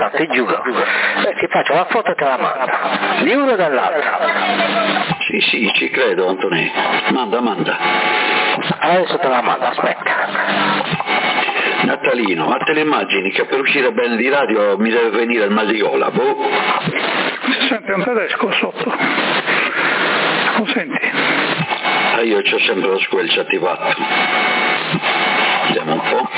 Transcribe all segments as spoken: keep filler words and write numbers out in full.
ti giuro, eh, ti faccio la foto e te la mando, di uno e dall'altro. Sì, sì, ci credo, Antonio. Manda, manda. Adesso te la mando, aspetta. Natalino, ma te le immagini che per uscire bene di radio mi deve venire il mal di gola, boh? Si sente un tedesco sotto. Lo senti? Ah, io c'ho sempre lo squelcio attivato. Vediamo un po'.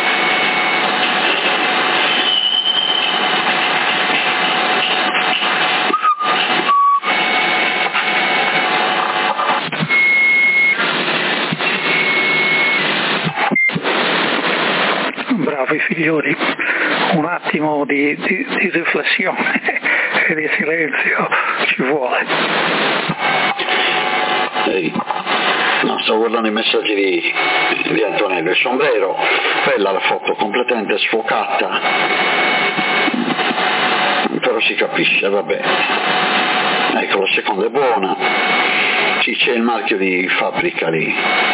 Bravi figlioli, un attimo di, di, di riflessione e di silenzio ci vuole. Ehi, no, sto guardando i messaggi di, di Antonello. Il sombrero, bella la foto, completamente sfocata, però si capisce, vabbè. Ecco, la seconda è buona, sì, c'è il marchio di fabbrica lì.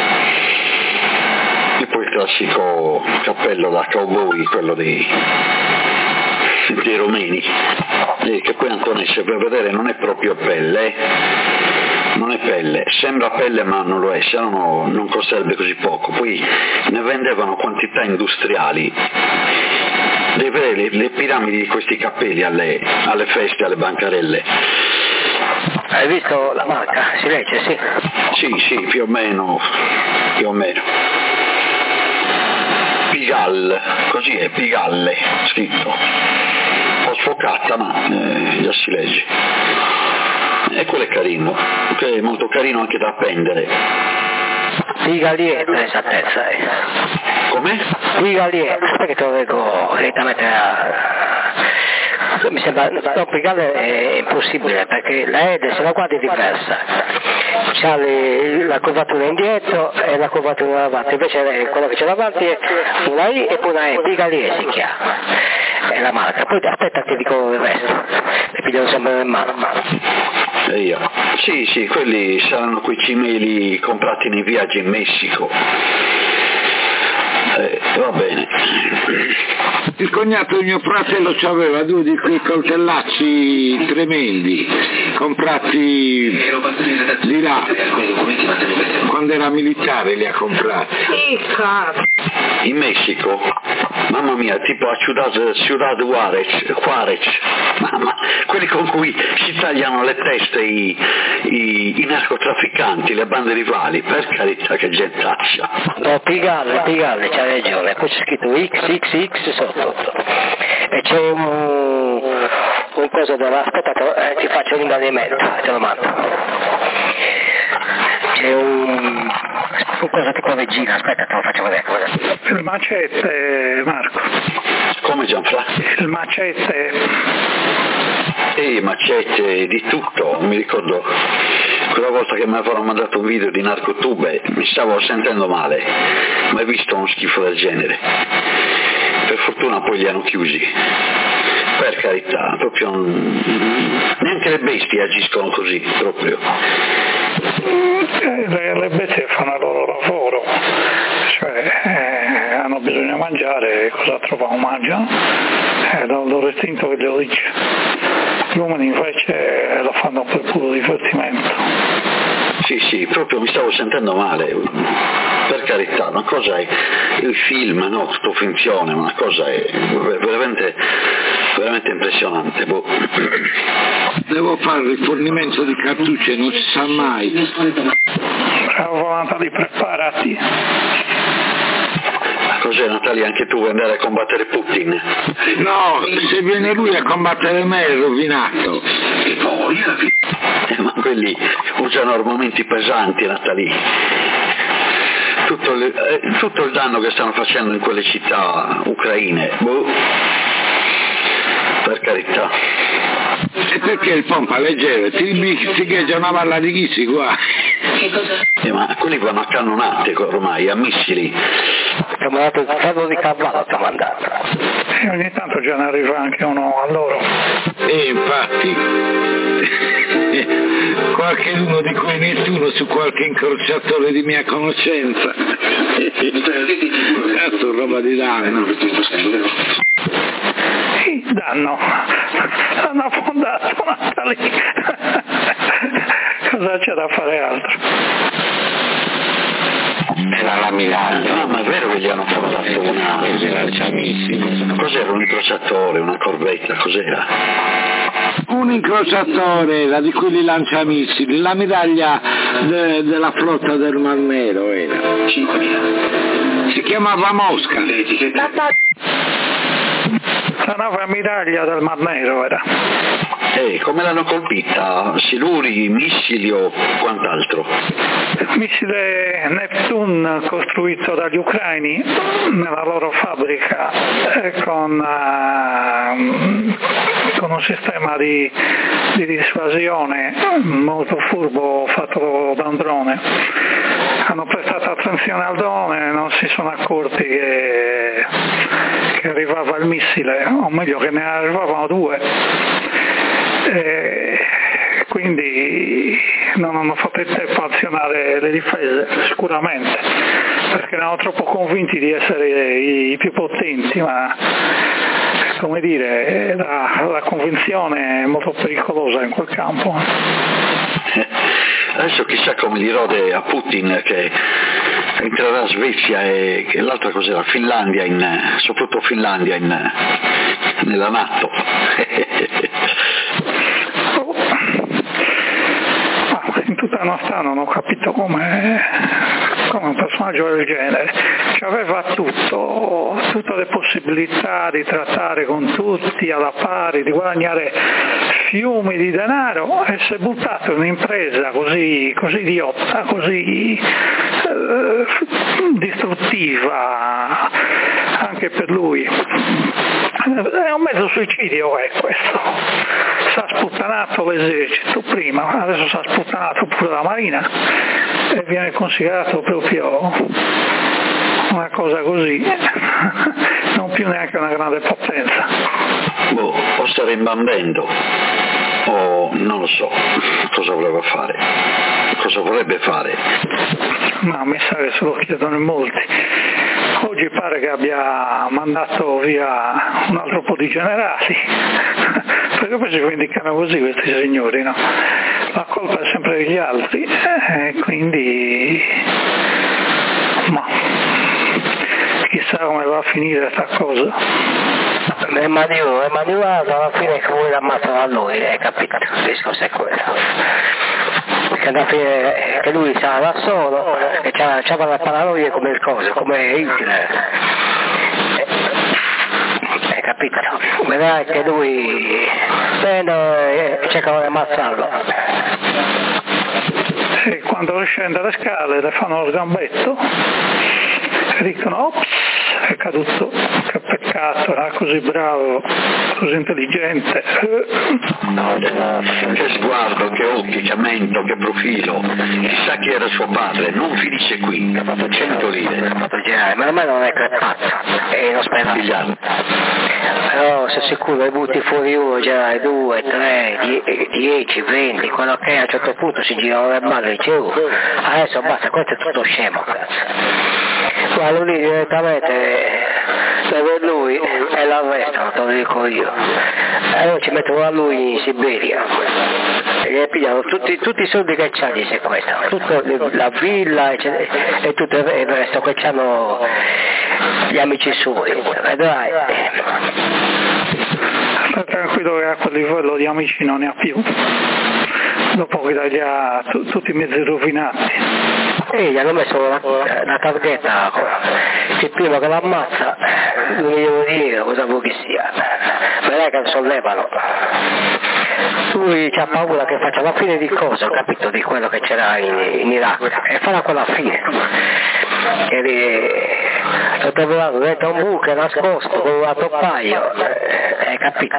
E poi il classico cappello da cowboy, quello dei, dei romeni, e che poi Antonio, se per vedere, non è proprio pelle, eh? Non è pelle, sembra pelle ma non lo è, se no non costerebbe così poco. Poi ne vendevano quantità industriali, le, le, le piramidi di questi cappelli alle, alle feste, alle bancarelle. Hai visto la marca? Si legge, sì? Sì, sì, più o meno, più o meno. Pigalle, così è, Pigalle, scritto. Un po' sfocata, ma eh, già si legge. E quello è carino, che è molto carino anche da appendere. Pigalietto, esattezza. Eh. Come? Pigalietto, aspetta che te lo leggo direttamente a... Mi sembra, no, Pigalle è impossibile perché la Ede, se la guardi, è diversa. C'ha le, la curvatura indietro e la curvatura davanti, invece quello che c'è davanti è una I e poi una E, Pigalie si chiama, è la marca. Poi aspetta che dico il resto, mi pigliano sempre in mano. E io. Sì, sì, quelli saranno quei cimeli comprati nei viaggi in Messico. Eh, va bene. Il cognato di mio fratello aveva due di quei coltellacci tremendi, comprati di là, quando era militare li ha comprati. In Messico? Mamma mia, tipo a Ciudad, Ciudad Juarez, Juarez, mamma, quelli con cui si tagliano le teste i, i, i narcotrafficanti, le bande rivali, per carità, che gentaccia. No, Pigalle, Pigalle, c'ha ragione, poi c'è scritto X X X sotto, e c'è un, un coso della, aspetta, te, eh, ti faccio l'ingrandimento, te lo mando. C'è un, un coso tipo regina, aspetta, te lo faccio vedere. Il macete, Marco. Come, Gianfranco? Il macete. Ehi, macete di tutto, mi ricordo quella volta che mi avevano mandato un video di Narcotube, mi stavo sentendo male, mai visto uno schifo del genere. Per fortuna poi li hanno chiusi, per carità, proprio neanche le bestie agiscono così, proprio. Le, le bestie fanno il loro lavoro, cioè eh, hanno bisogno di mangiare, cosa trovano? Mangiano, è dal loro istinto che glielo dice. Gli uomini invece lo fanno per puro divertimento. Sì, sì, proprio mi stavo sentendo male, per carità, una cosa è il film, no, tutto finzione, una cosa è veramente, veramente impressionante. Boh. Devo fare il rifornimento di cartucce, non si sa mai. Bravo Natali, preparati. Cos'è, Natalia, anche tu vuoi andare a combattere Putin? No, se viene lui a combattere me è rovinato. Eh, ma quelli usano armamenti pesanti, Natalia. Tutto il, eh, tutto il danno che stanno facendo in quelle città ucraine, boh, per carità. E perché il pompa leggero? Ti figheggia una balla di chisi qua. Che cosa? Eh, ma quelli vanno a cannonate ormai, a missili. Ti ho mandato il carro di cavallo, ti ho mandato. E ogni tanto già ne arriva anche uno a loro. E infatti, qualche uno di quei nessuno su qualche incrociatore di mia conoscenza. Cazzo, roba di danno. Sì, danno, hanno affondato un'altra lì. Cosa c'è da fare altro? Era la Miraglia. No, ma è vero che gli hanno portato una... Cos'era, un incrociatore, una corvetta, cos'era? Un incrociatore era di quelli lanciamissili, la medaglia de, della flotta del Mar Nero era. cinquemila. Si chiamava Mosca. La nave ammiraglia del Mar Nero era. E come l'hanno colpita? Siluri, missili o quant'altro? Missile Neptune costruito dagli ucraini nella loro fabbrica eh, con, uh, con un sistema di, di dissuasione molto furbo fatto da un drone. Hanno prestato attenzione al drone e non si sono accorti che, che arrivava il missile, o meglio che ne arrivavano due. E quindi non hanno fatto il tempo a azionare le difese, sicuramente, perché erano troppo convinti di essere i più potenti, ma come dire, la, la convinzione è molto pericolosa in quel campo. Adesso chissà come gli rode a Putin che entrerà Svezia e che l'altra cos'era, Finlandia, in, soprattutto Finlandia in, nella NATO. In tutta la nostra non ho capito come, come un personaggio del genere, cioè aveva tutto, tutte le possibilità di trattare con tutti alla pari, di guadagnare fiumi di denaro e si è buttato in un'impresa così, così idiota, così eh, distruttiva anche per lui. È un mezzo suicidio è questo. Si è sputtanato l'esercito prima, adesso si è sputtanato pure la marina e viene considerato proprio una cosa così, non più neanche una grande potenza. Boh, o sta rimbambendo o non lo so cosa voleva fare, cosa vorrebbe fare. Ma mi sa che se lo chiedono in molti. Oggi pare che abbia mandato via un altro po' di generali, perché poi si vendicano così questi signori, no? La colpa è sempre degli altri, e quindi ma chissà come va a finire questa cosa. Emanuele, Emanuele alla fine che vuole ammazzare a lui, hai capito? Il discorso è quello. Perché alla fine che lui stava da solo, che c'aveva la paranoia come il coso, come Hitler. Hai capito? Vedrai che lui prende e cercano di ammazzarlo. E quando scende le scale le fanno lo sgambetto e dicono ops, è caduto, che peccato, era così bravo, così intelligente. Che sguardo, che occhi, che mento, che profilo, chissà chi era suo padre, non finisce qui, cento lire. Ma ormai non è che è pazzo, e non spera. Però se sicuro ne butti fuori uno, già due, tre, die, dieci, venti, quello che è, a un certo punto si girano le balle e dice oh, adesso basta, questo è tutto scemo, cazzo. Guarda lì direttamente dove lui e l'arrestano, te lo dico io. E allora ci mettono a lui in Siberia e gli pigliano tutti, tutti i soldi che c'ha di sequestro, tutta la villa e, e tutto il resto che c'hanno gli amici suoi, vedrai. Sta tranquillo che a quel livello di amici non ne ha più, dopo che gli ha t- tutti i mezzi rovinati. E gli hanno messo una, una targhetta, il primo che l'ammazza, non gli devo dire cosa vuoi che sia, vedrai che lo sollevano. Lui c'ha paura che faccia la fine di cosa, ho capito, di quello che c'era in, in Iraq, e farà quella fine. E lì lo troveranno dentro un buco nascosto con un toppaio, hai capito?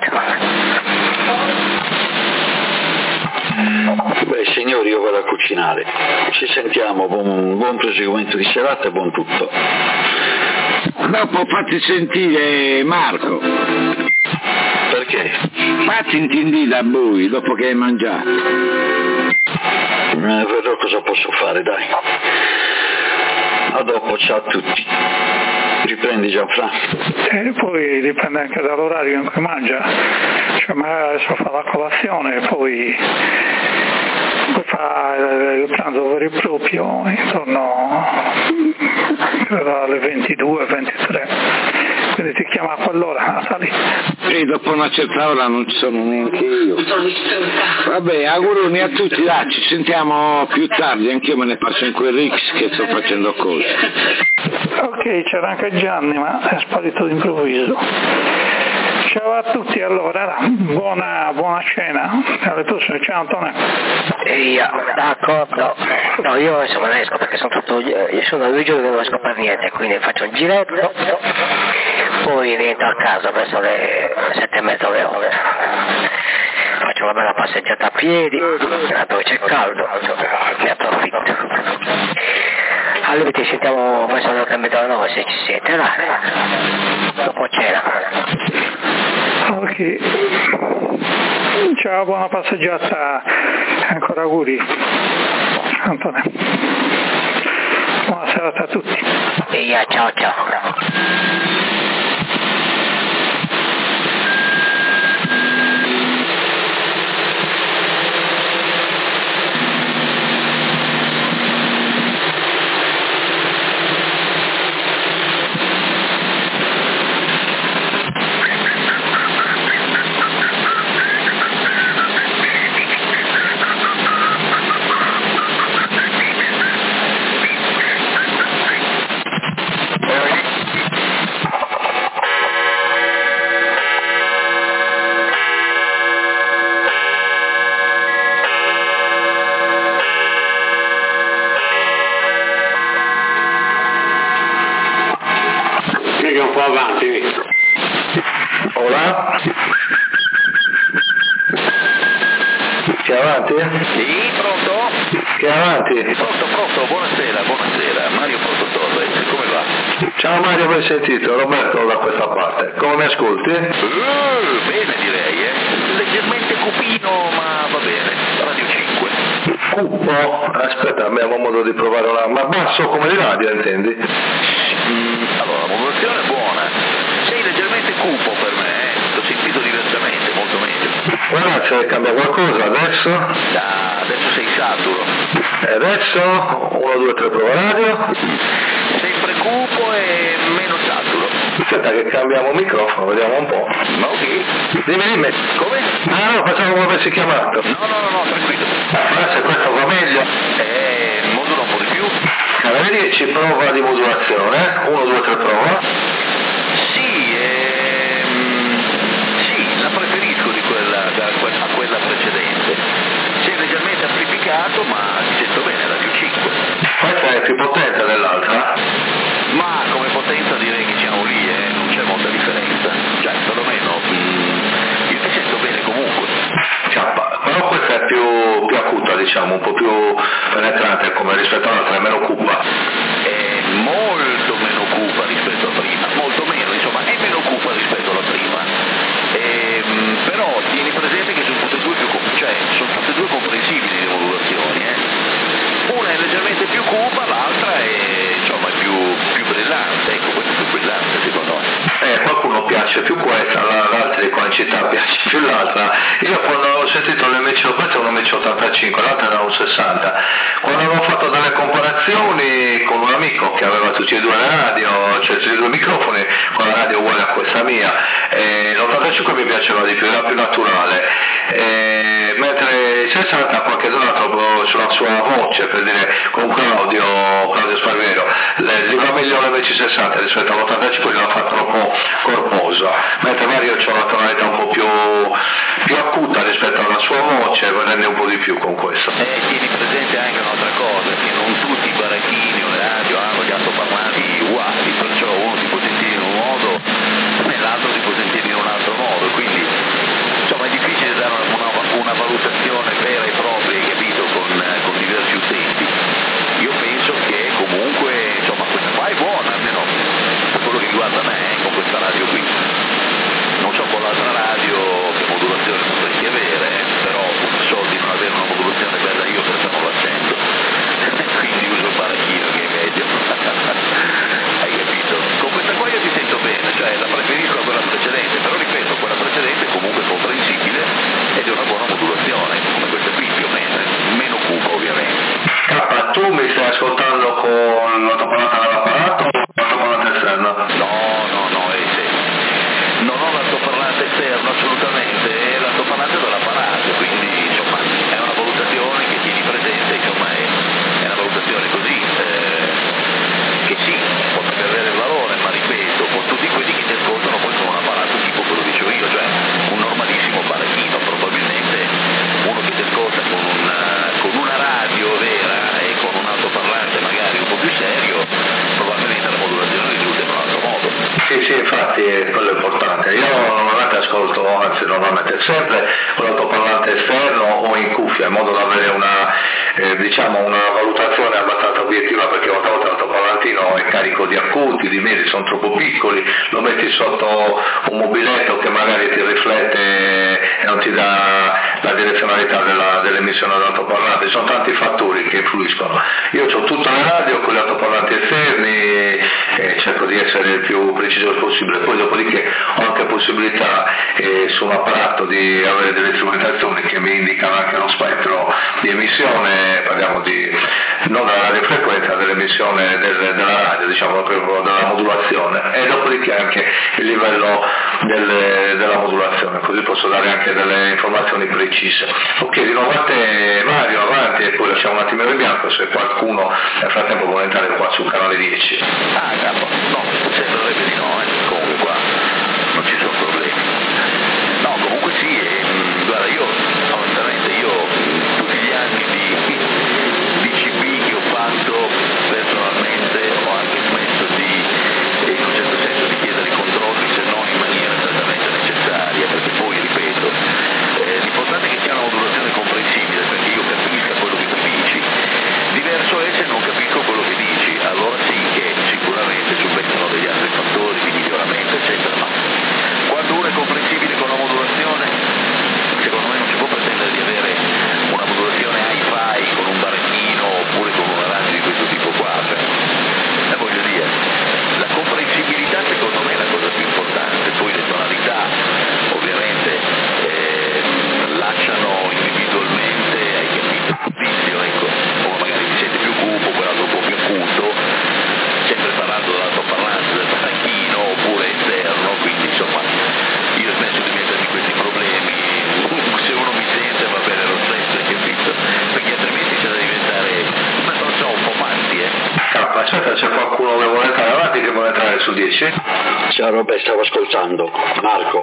Beh signori, io vado a cucinare, ci sentiamo, buon, buon proseguimento di serata e buon tutto. Dopo fatti sentire Marco. Perché? Fatti intendere da voi dopo che hai mangiato. Eh, vedrò cosa posso fare, dai. A dopo, ciao a tutti. Riprendi Gianfranco. e poi dipende anche dall'orario in cui mangia, cioè magari adesso fa la colazione e poi, poi fa il pranzo vero e proprio intorno alle ventidue ventitré, quindi ti chiama a quell'ora, sali. E dopo una certa ora non ci sono neanche io. Vabbè, auguroni a tutti, dai, ci sentiamo più tardi, anch'io me ne passo in quel Rix che sto facendo cose. Ok, c'era anche Gianni, ma è sparito d'improvviso. Ciao a tutti allora, buona, buona cena, alle prossime, ciao Antonio. Io, d'accordo, no io insomma non esco perché sono tutto, io sono due giorni che non esco per niente, quindi faccio un giretto, poi rientro a casa verso le sette e mezza, le ore, faccio una bella passeggiata a piedi, dove c'è caldo, ne approfitto. Allora ci sentiamo verso le otto e mezza, nove se ci siete, là, dopo cena. Ok, ciao, buona passeggiata, ancora auguri Antonio, buona serata a tutti. Via, ciao ciao. Un po' avanti. Hola? Chi è avanti? Sì, pronto? Chi è avanti? Pronto, pronto, buonasera, buonasera, Mario Porto Torre, come va? Ciao Mario, ben sentito, Roberto da questa parte. Come mi ascolti? Uh, bene direi, eh? Leggermente cupino, ma va bene, Radio cinque. Cupo? Aspetta, abbiamo modo di provare una... ma basso come di radio, intendi? Mm, allora, la modulazione è buona, sei leggermente cupo per me, eh? L'ho sentito diversamente, molto meglio. Guarda se cambia qualcosa, adesso? Da, adesso sei saturo. E adesso? uno, due, tre, prova radio. Sempre cupo e meno saturo. Aspetta che cambiamo microfono, vediamo un po'. Ma ok. Dimmi, dimmi. Come? Ah no, pensavo come avessi chiamato. No, no, no, no, tranquillo. Ma se questo va meglio. Eh, modula un po' di più. Allora, vedi, ci prova di modulazione. uno, due, tre, prova. Sì, ehm, sì, la preferisco di quella, da, a quella precedente. Sei leggermente amplificato, ma ti sento bene, la più cinque. Questa è più potente dell'altra? Ma come potenza direi che siamo lì, eh, non c'è molta differenza. Cioè, perlomeno, mm, io ti sento bene comunque. Ciappa. Però questa è più, più acuta, diciamo, un po' più penetrante come rispetto all'altra, è meno cupa. È molto meno cupa rispetto a prima, molto meno, insomma, è meno cupa rispetto alla prima. Ehm, però tieni presente che sono tutte e due più comp- cioè, sono tutte e due comprensibili le modulazioni, eh. Una è leggermente più cupa, l'altra è insomma più, più brillante, ecco, questa è più brillante secondo me. Eh, qualcuno piace più questa, l'altra di quantità piace più l'altra. Io quando ho sentito l'M C, questa è un M C ottantacinque, l'altra era un sessanta. Quando avevo fatto delle comparazioni con un amico che aveva tutti e due le radio, cioè tutti e due i microfoni, con la radio uguale a questa mia, eh, l'ottantacinque mi piaceva di più, era più naturale, eh, mentre il sessanta qualche zona proprio sulla sua voce, per dire con Claudio, Claudio Sparvero, le, gli va meglio l'M C sessanta rispetto all'ottantacinque, che la fa troppo corposa, mentre Mario c'ha una tonalità un po' più, più acuta rispetto alla sua voce, rende un po' di più con questo. E tieni presente anche un'altra cosa, che non tutti i baracchini o le radio hanno gli altoparlanti uguali, perciò uno si può sentire in un modo e l'altro si può sentire in un altro modo, quindi insomma è difficile dare una, una valutazione vera e propria, hai capito, con, con diversi utenti. Io penso che comunque insomma questa qua è buona, almeno per quello che riguarda me, con questa radio qui. Non so con l'altra radio che modulazione potresti avere, però so di non avere una modulazione bella io perché non l'accendo, quindi uso il baracchino che è meglio. una buona modulazione, come questa qui più o meno, meno cupa ovviamente. K, tu mi stai ascoltando con l'altoparlante dall'apparato o l'altoparlante esterno? No, no, no, eh, sì. Non ho l'altoparlante esterno assolutamente, è l'altoparlante dall'apparato, quindi insomma è una valutazione che tieni presente, insomma è, è una valutazione così, eh, che sì, potrebbe avere il valore, ma ripeto, con tutti quelli che ti ascoltano poi con un apparato tipo quello che dicevo io, cioè un normalissimo baracchino, probabilmente uno che ti ascolta con una, con una radio vera e con un altoparlante magari un po' più serio, probabilmente la modulazione risulta in un altro modo. Sì, sì, infatti quello è importante. Io normalmente ascolto, anzi normalmente sempre con l'altoparlante esterno o in cuffia, in modo da avere una, eh, diciamo una valutazione abbastanza obiettiva, perché una volta l'altoparlantino è carico di acuti, di medi, sono troppo piccoli, lo metti sotto un mobiletto che magari ti riflette e non ti dà la direzionalità della, dell'emissione dell'altoparlante, ci sono tanti fattori che influiscono. Io ho tutta la radio con gli altoparlanti esterni e cerco di essere il più preciso possibile, poi dopodiché ho anche possibilità eh, su un apparato di avere delle strumentazioni che mi indicano anche lo spettro di emissione, parliamo di non della radiofrequenza, dell'emissione del, della radio, diciamo proprio della modulazione, e dopodiché anche il livello del, della modulazione, così posso dare anche delle informazioni precise. Ok, di nuovo a te Mario, avanti, e poi lasciamo un attimo in bianco se qualcuno nel frattempo vuole entrare qua sul canale dieci. Ah, capo, no, sembrerebbe di no, eh. Comunque qua non ci sono problemi. No, comunque sì, e, mh, guarda, io, onestamente, io mh, tutti gli anni di, di C P che ho fatto personalmente ho anche smesso di, in un certo senso, di chiedere i controlli, se non in maniera esattamente necessaria, perché poi, ripeto, eh, l'importante è che sia una modulazione comprensibile, perché io capisca quello che tu dici. Diverso è se non capisco quello che dici, allora sì che sicuramente subentrano degli altri fattori di miglioramento, eccetera, ma quando uno è comprensibile con la modulazione, secondo me non si può pretendere di avere una modulazione hi-fi con un baracchino oppure con una radio di questo tipo qua, cioè, eh, voglio dire, la comprensibilità secondo me è la cosa più importante, poi le tonalità ovviamente eh, lasciano individualmente, hai capito, giudizio, ecco, o magari ti sente più cupo, quell'altro un po' più acuto, sempre parlando dall'altoparlante del baracchino oppure esterno, quindi insomma io smesso di mettermi questi problemi, se uno mi sente va bene lo stesso, hai capito? Perché altrimenti c'è da diventare, ma non so, un po' matti, eh. K, aspetta, c'è qualcuno che vuole entrare avanti, che vuole entrare su dieci? Ciao Roberto, stavo ascoltando. Marco,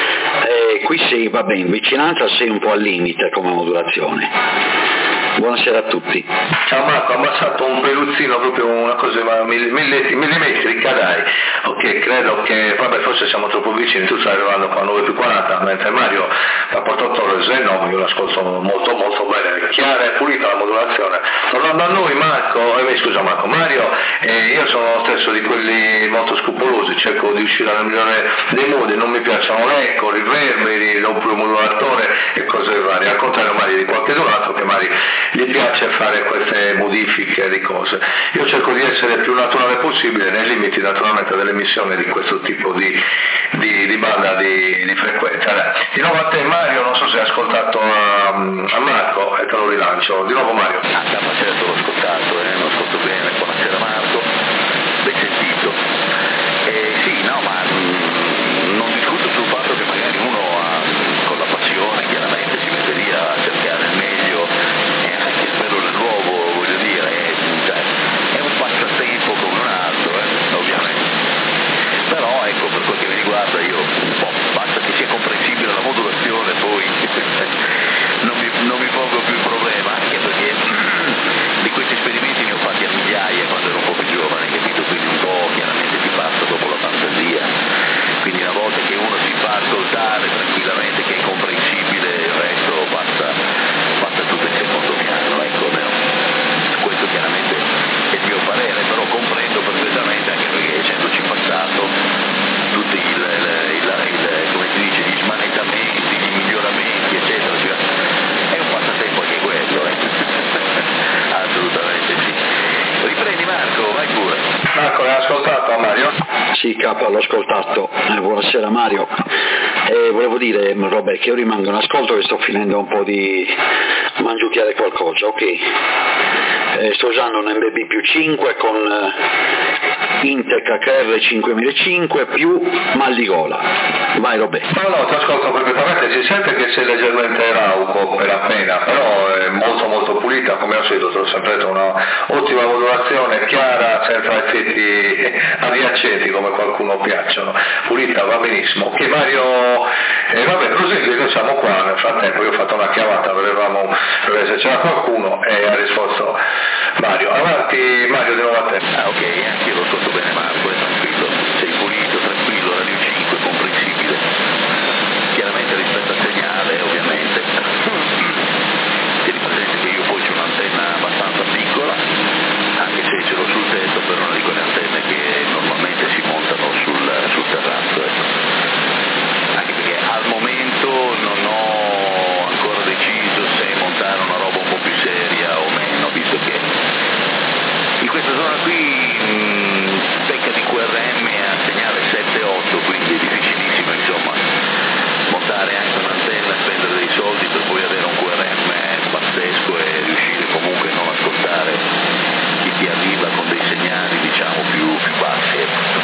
eh, qui sei, va bene, in vicinanza sei un po' al limite come modulazione. Buonasera a tutti. Ciao Marco, ho abbassato un peluzzino, proprio una cosa, ma millimetrica dai. Ok, credo che, vabbè, forse siamo troppo vicini, tu stai arrivando qua a nove più quaranta, mentre Mario da Porto Torres e no, io l'ascolto molto molto bene, chiara e pulita la modulazione. Tornando a noi Marco, eh, scusa Marco, Mario, eh, io sono lo stesso di quelli molto scrupolosi, cerco di uscire nel migliore dei modi, non mi piacciono l'eco, riverberi, l'oppure modulatore e cose varie, al contrario magari di qualche altro che magari gli piace fare queste modifiche di cose. Io cerco di essere il più naturale possibile nei limiti naturalmente dell'emissione di questo tipo di, di, di banda di, di frequenza. Dai. Di nuovo a te Mario, non so se hai ascoltato a, a Marco e te lo rilancio. Di nuovo Mario. Ah, capa, certo, l'ho ascoltato, eh, l'ho ascoltato bene, buonasera Marco, ben sentito. Eh, sì, no, ma mh, non discuto sul fatto che magari uno ha, con la passione chiaramente si mette lì a cercare il meglio e anche spero il nuovo, voglio dire, è, cioè, è un passatempo come un altro, eh, ovviamente. Però ecco, per quel che mi riguarda io, boh, basta che sia comprensibile la modulazione, poi non mi, non mi pongo più il problema, anche perché di questi esperimenti ne ho fatti a migliaia quando ero un po' più giovane, capito? Quindi un po' chiaramente ti passa dopo la fantasia, quindi una volta che uno si fa ascoltare tranquillamente che è comprensibile, il resto passa, passa tutto in secondo piano, ecco, almeno questo chiaramente è il mio parere, però comprendo perfettamente, anche perché essendoci passato tutti il, il, il, il come si dice, gli smanettamenti, gli miglioramenti eccetera, cioè, è un passatempo anche quello, eh. Assolutamente sì. Riprendi Marco, vai pure. Marco, l'hai ascoltato Mario? Sì, capo, l'ho ascoltato. Eh, buonasera Mario. E volevo dire, Robert, che io rimango in ascolto, che sto finendo un po' di mangiucchiare qualcosa, ok? Eh, sto usando un M B B più cinque con eh, Intec H R cinquemilacinque più mal di gola. Vai Robert. No, no, ti ascolto perfettamente, si sente che sei leggermente rauco per appena, però è molto molto pulita, come al solito, te l'ho sempre detto, una ottima modulazione, chiara, senza effetti adiacenti come qualcuno piacciono, pulita, va benissimo. Ok Mario, eh, vabbè, prosegui, noi siamo qua, nel frattempo io ho fatto una chiamata, volevamo vedere se c'era qualcuno e ha risposto Mario. Avanti Mario, di nuovo a te. Ah ok, anche io lo ascolto bene Marco, è tranquillo, sei pulito, tranquillo, Radio cinque, comprensibile, chiaramente rispetto al segnale ovviamente. Tieni presente che io poi c'ho un'antenna abbastanza piccola, anche se ce l'ho sul tetto, per una di quelle antenne che normalmente si montano sul, sul terrazzo, ecco. Anche perché al momento non ho ancora deciso se montare una roba un po' più seria o meno, visto che in questa zona qui mh, becca di Q R M a segnale sette otto, quindi è difficilissimo insomma montare anche un'antenna e spendere dei soldi per poi avere un Q R M pazzesco e riuscire comunque a non ascoltare chi ti arriva con dei segnali diciamo più, più bassi.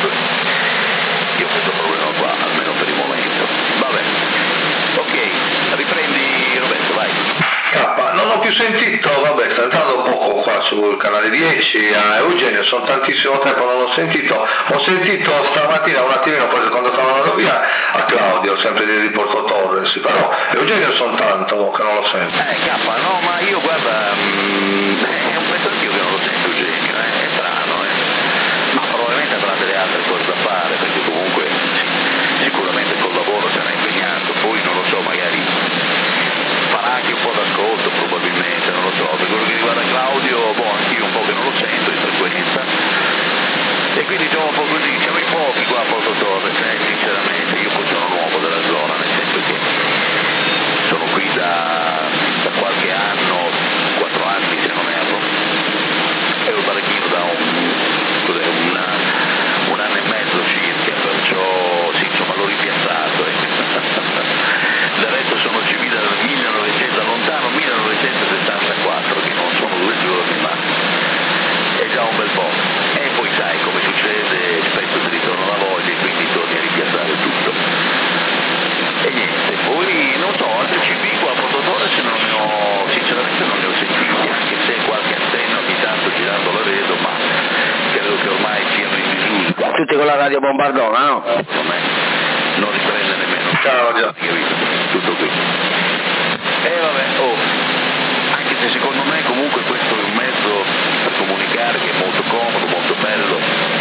Io ho questo problema qua, almeno per il momento. Vabbè, ok, riprendi Roberto, vai. K, non ho più sentito, vabbè, sta entrando poco qua sul canale dieci a Eugenio, sono tantissimo tempo non l'ho sentito, ho sentito stamattina un attimino, poi quando stavo andando via, a Claudio, sempre di Riporto Torres, però Eugenio sono tanto che non lo sento. Eh K, no, ma io guarda, mh, è un pezzo anch'io che non lo sento Eugenio, eh, è strano, eh. Ma probabilmente avrà delle altre cose da fare, perché comunque sì, sicuramente col lavoro sarà impegnato, poi non lo so, magari farà anche un po' d'ascolto probabilmente, non lo so, per quello che riguarda Claudio, boh, anch'io un po' che non lo sento di frequenza, e quindi siamo un po' così, siamo in pochi qua a Porto Torres, eh, sinceramente, io poi sono nuovo della zona, nel senso che sono qui da, da qualche anno, quattro anni se non erro, e ho baracchino da un, cos'è, una, un anno e mezzo circa, perciò sì, insomma l'ho rimpiazzato, eh. Del resto sono civile dal millenovecento, lontano millenovecentosettantaquattro, che non sono due giorni, ma è già un bel po'. E poi sai, come succede, spesso ti ritorna la voglia e quindi torni a ripiazzare tutto. E niente, poi non so, altri C B qua a Porto Torres non ne ho, sinceramente non ne ho sentiti, anche se qualche antenna ogni tanto girando la vedo, ma credo che ormai siano in disuso. Tutti con la radio bombardona, no? Secondo me non riprende nemmeno. Ciao, già. Tutto qui. E vabbè, oh, anche se secondo me comunque questo è un mezzo per comunicare che è molto comodo, molto bello,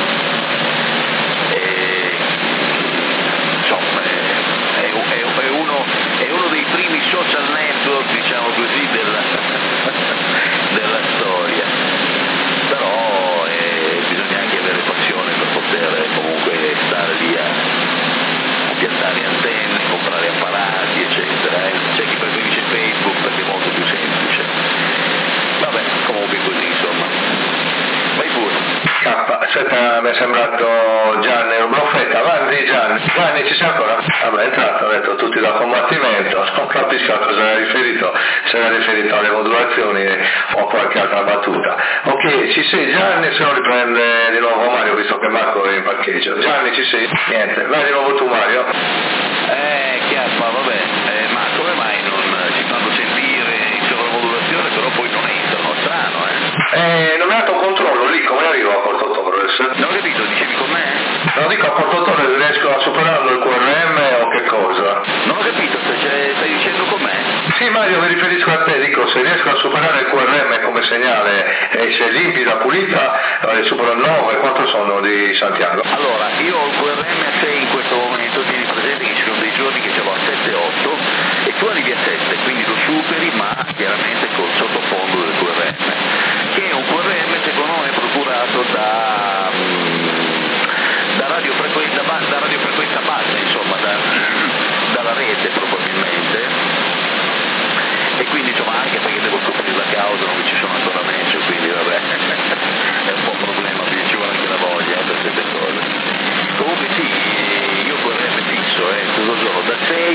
e insomma è, è, è, è, uno, è uno dei primi social network, diciamo così, della, della storia, però eh, bisogna anche avere passione per poter comunque stare lì a piantare antenne, comprare apparati eccetera, eh. C'è chi preferisce Facebook perché è molto più semplice, vabbè, comunque così insomma. Vai pure. K, aspetta, mi è sembrato Gianni un bluffetta, avanti Gianni, Gianni ci sei ancora? Vabbè, è entrato, ha detto tutti da combattimento, non capisco a cosa era riferito, se era riferito alle modulazioni o a qualche altra battuta. Ok, ci sei Gianni, se no riprende di nuovo Mario, visto che Marco è in parcheggio. Gianni ci sei? Niente, vai di nuovo tu Mario. Eh, chiappa, vabbè, eh, ma come mai non ci fanno sentire in sovramodulazione, però poi non entrano, strano, eh? Eh, non mi ha dato un controllo lì, come arrivo a Porto Torres? Non ho capito, dicevi con me? Non dico a Porto Torres, riesco a superarlo il Q R M o che cosa? Non ho capito, stai, stai dicendo con me? Sì Mario, mi riferisco a te, dico, se riesco a superare il Q R M come segnale e se è limpida, pulita, eh, supero il nove, quanto sono di Santiago? Allora, io ho il Q R M a sei in questo momento, tieni presente che ci sono dei giorni che ce l'ho a sette otto e tu arrivi a sette, quindi lo superi, ma chiaramente col sottofondo del Q R M, che è un Q R M secondo me procurato da, da radiofrequenza, da radiofrequenza bassa, insomma, da, dalla rete probabilmente, e quindi insomma anche perché devo scoprire la causa, non ci sono ancora messo, quindi vabbè, è un po' un problema, perché ci vuole anche la voglia per queste cose. Comunque sì, io Q R M fisso, eh, tutto il giorno da sei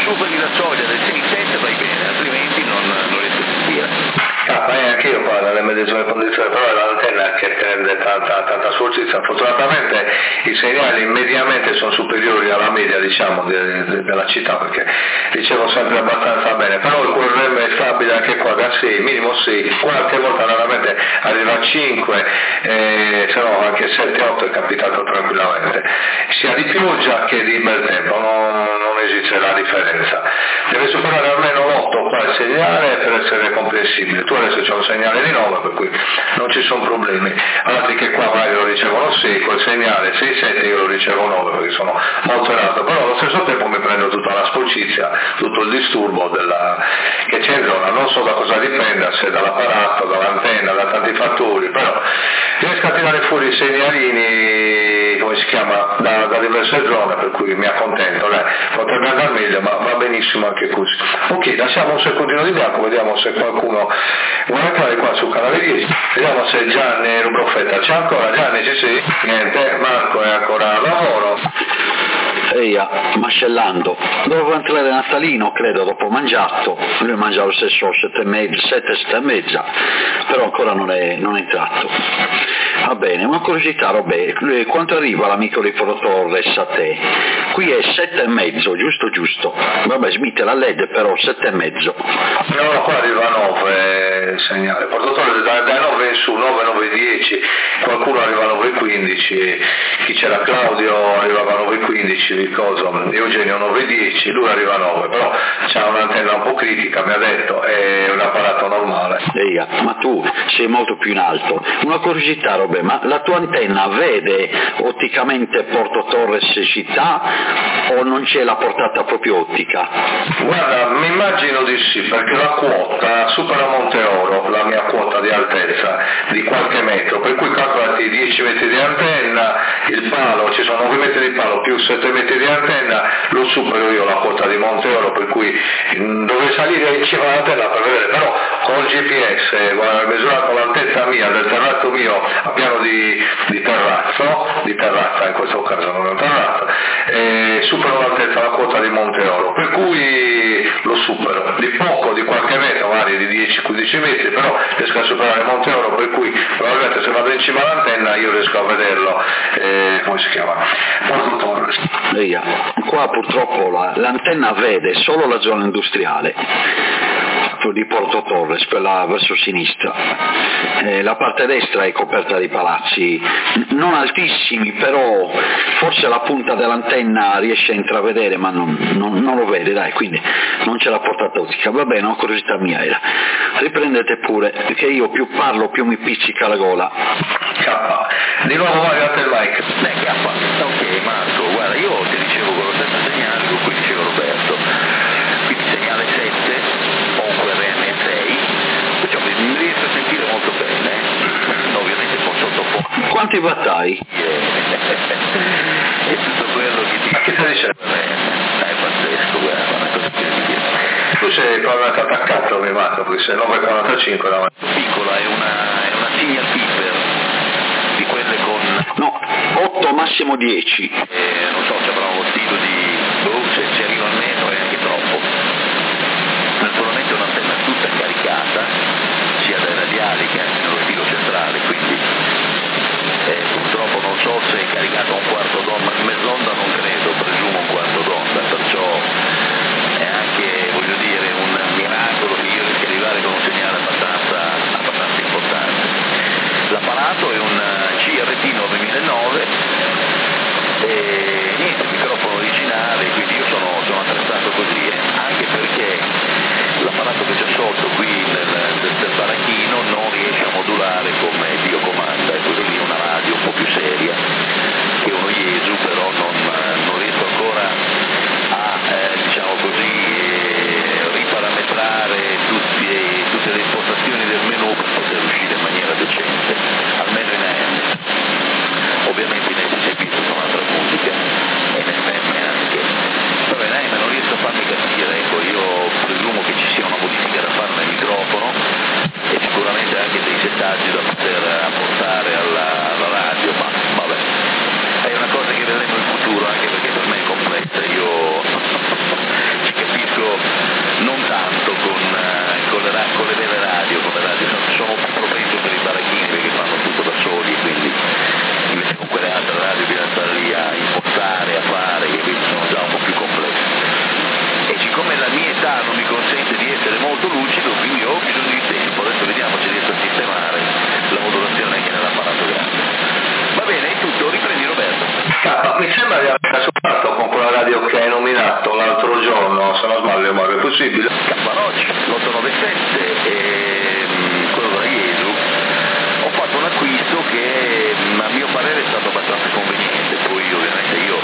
superi la soglia del sei sette vai bene, altrimenti non, non riesco a sentire. Ah, ma anche io qua nelle medesime condizioni, però è l'antenna che prende tanta, tanta sporcizia. Fortunatamente i segnali mediamente sono superiori alla media, diciamo, de, de, della città, perché ricevo sempre abbastanza bene, però il Q R M è stabile anche qua da sei, minimo sei, qualche volta raramente arriva a cinque, eh, se no anche sette otto è capitato tranquillamente, sia di pioggia che di bel tempo, non, non esiste la differenza. Deve superare almeno l'otto qua il segnale per essere comprensibile. Tu adesso c'è un segnale di nove, per cui non ci sono problemi, altri che qua magari lo ricevono sei, col segnale sei sette io lo ricevo nove perché sono molto in alto, però allo stesso tempo mi prendo tutta la sporcizia, tutto il disturbo della, che c'è in zona, non so da cosa dipenda, se dall'apparato, dall'antenna, da tanti fattori, però riesco a tirare fuori i segnalini, come si chiama, da, da diverse zone, per cui mi accontento, dai, potrebbe andare meglio, ma va benissimo anche così. Ok, lasciamo un secondino di bianco, vediamo se qualcuno vuole entrare qua sul canale dieci, vediamo se Gianni Rubrofetta c'è ancora. Gianni, ci sei? Niente, Marco è ancora al lavoro. Eia, mascellando. Dovevo entrare Natalino, credo, dopo mangiato. Lui mangia lo stesso sette e mezza, sette, sette e mezza, però ancora non è, non è entrato. Va bene, una curiosità, vabbè, quanto arriva l'amico di Porto Torres a te? Qui è sette e mezzo, giusto giusto. Vabbè, smette la L E D, però sette e mezzo. No, qua arriva nove il segnale. Porto Torres da, da nove in su, nove, nove, dieci, qualcuno arriva a nove e quindici, chi c'era Claudio arrivava a nove e quindici, ricordo, Eugenio nove e dieci, lui arriva a nove, però c'ha un'antenna un po' critica, mi ha detto, è un apparato normale. Eia, ma tu sei molto più in alto. Una curiosità, Robè, ma la tua antenna vede otticamente Porto Torres città o non c'è la portata proprio ottica? Guarda, mi immagino di sì, perché la quota supera Monte Oro, la mia quota di altezza, di qualche metro, per cui calcolati dieci metri di antenna, il palo, ci sono nove metri di palo più sette metri di antenna, lo supero io la quota di Monte Oro, per cui mh, dovrei salire in cima all'antenna per vedere, però con il G P S, guarda, misurato l'altezza mia, del terrazzo mio a piano di, di terrazzo, di terrazza in questo caso, non è un terrazzo, e supero l'altezza la quota di Monte Oro, per cui lo supero, di poco, di qualche metro, magari di dieci quindici metri, però riesco a superare Monte Oro, per cui probabilmente se vado in cima all'antenna io riesco a vederlo, eh, come si chiama? Porto Torres. Eia, qua purtroppo la, l'antenna vede solo la zona industriale di Porto Torres, quella verso sinistra. Eh, la parte destra è coperta di palazzi non altissimi, però forse la punta dell'antenna riesce a intravedere, ma non, non, non lo vede, dai, quindi non c'è la portata ottica. Va bene, una curiosità mia era. Riprendete pure, perché io più parlo più mi pizzica la gola. K. Di nuovo vai a te il mic. Beh, K. Ok, Marco, guarda, io ti dicevo con lo stesso segnale con cui diceva Roberto, quindi segnale sette, mi riesco a sentire molto bene, ovviamente con sottofondo. Quanti wattai? È tutto quello che ti... Ma che stai dicendo? È pazzesco, guarda, una cosa incredibile. Tu sei probabilmente attaccato, mi manca, perché sei nove e quarantacinque davanti. Piccola, è una, è una signal keeper, di quelle con... No, otto massimo dieci. Eh, non so se avrà uno stilo di... Oh, se, se arriva al metro è anche troppo. Naturalmente è un'antenna tutta caricata, sia dai radiali che anche nello stilo centrale, quindi eh, purtroppo non so se è caricata un quarto d'onda, mezz'onda non credo, presumo un quarto d'onda, perciò è anche, voglio dire, un miracolo che io riesca ad arrivare con un segnale abbastanza, abbastanza importante. L'apparato è un C R T novantanove e niente, microfono originale, quindi io sono, sono attrezzato così, eh, anche perché l'apparato che c'è sotto qui nel, del, del baracchino non riesce a modulare come Dio comanda, e quello lì è una radio un po' più seria, che è un ascoltato con quella radio che hai nominato l'altro giorno, se non sbaglio, ma è possibile? Caparocci, l'otto nove sette, e quello della Iesu. Ho fatto un acquisto che a mio parere è stato abbastanza conveniente, poi ovviamente io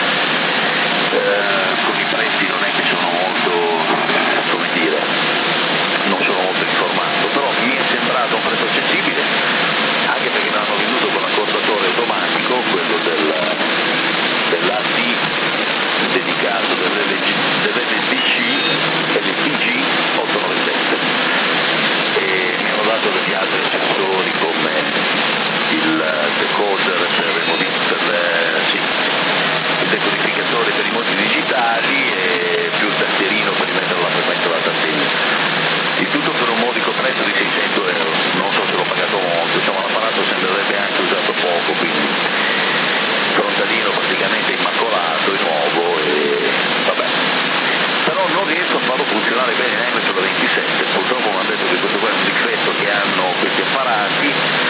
eh, con i prezzi non è che sono molto, come dire, non sono molto informato, però mi è sembrato un prezzo accessibile, anche perché mi hanno venduto con l'accordatore automatico, quello del, dell'A D dedicato dell'L D C L T G otto nove sette, e mi hanno dato degli altri accessori come il decoder per le modi- per le, sì, il decodificatore per i modi digitali e più il tastierino per rimettere la frequenza della tastiera. Il tutto per un modico prezzo di seicento euro, non so se l'ho pagato molto, insomma l'apparato sembrerebbe anche usato poco, quindi frontalino praticamente immacolato e nuovo, e vabbè. Però non riesco a farlo funzionare bene neanche sulla ventisette, purtroppo mi hanno detto che questo qua è un difetto che hanno questi apparati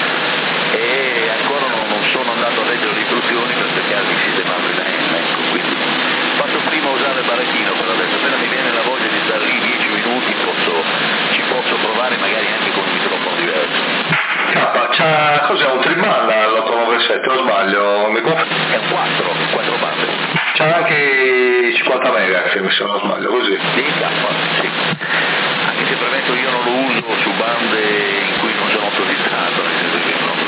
e ancora non, non sono andato a leggere le istruzioni per cercare di sistemarlo in A M, ecco, quindi faccio prima usare il baracchino per adesso, appena mi viene la voglia di stare lì dieci minuti posso, ci posso provare magari anche con un microfono diverso. K, c'ha cos'è un tribanda l'otto nove sette, o sbaglio? Mi conf... È un quattro, quattro bande. C'ha anche cinquanta megahertz, se non sbaglio, così? Sì, K, sì. Anche se premetto io non lo uso su bande in cui non sono autorizzato, nel senso che non,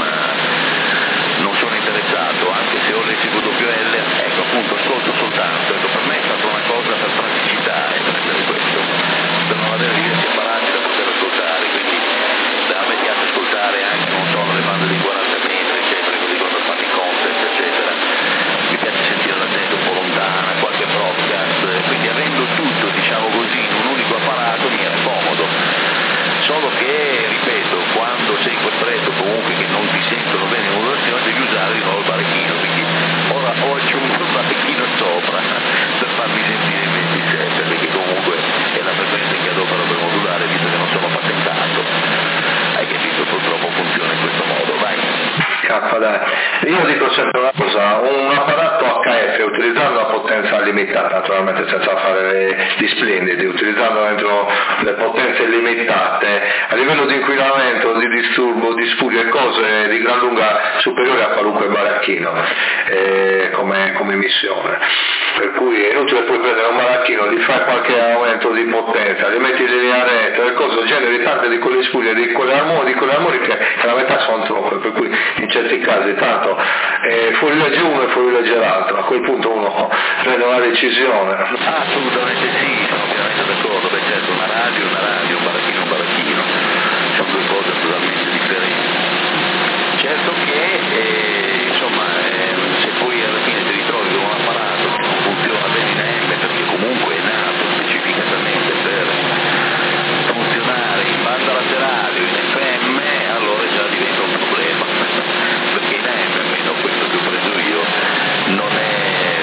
non sono interessato, anche se ho le C W L, ecco appunto ascolto soltanto, ecco per me è stata una cosa per praticità e prendere questo, per non avere diversi apparati da poter ascoltare, quindi a me piace ascoltare anche, non so, le bande di quaranta metri, eccetera, così quando fanno i contest, eccetera, mi piace sentire la gente un po' lontana, qualche broadcast, quindi avendo tutto, diciamo così, in un unico apparato mi era comodo, solo che, ripeto, quando sei costretto comunque che non ti sentono bene in modulazione devi usare di nuovo il barechino, quindi ora ho aggiunto il barechino sopra per farmi sentire in ventisette, perché comunque è la frequenza che adopero per modulare, visto che non sono patentato, hai capito, purtroppo funziona in questo modo, vai. K, dai. Io dico sempre una cosa, un apparato H F utilizzando la potenza limitata, naturalmente senza fare gli splendidi, utilizzando dentro le potenze limitate, a livello di inquinamento, di disturbo, di spugne e cose di gran lunga superiore a qualunque baracchino eh, come, come emissione. Per cui è inutile poi prendere un baracchino, gli fai qualche aumento di potenza, gli metti in linea retta, le cose, generi tante di quelle spugne, di quelle armonie, di quelle armonie che la metà sono troppe, per cui in certi casi tanto eh, fuori legge uno e fuori legge l'altro, a quel punto uno prende una decisione. Assolutamente sì, sono pienamente d'accordo, beh certo una radio, una radio, un baracchino, un baracchino, sono due cose totalmente differenti. Certo che eh, insomma eh, se poi alla fine ti ritrovi con un apparato che non funziona bene in A M, perché comunque è nato specificatamente per funzionare in banda laterale o in F M, allora già diventa un problema, perché in A M, almeno questo che ho preso io, non è,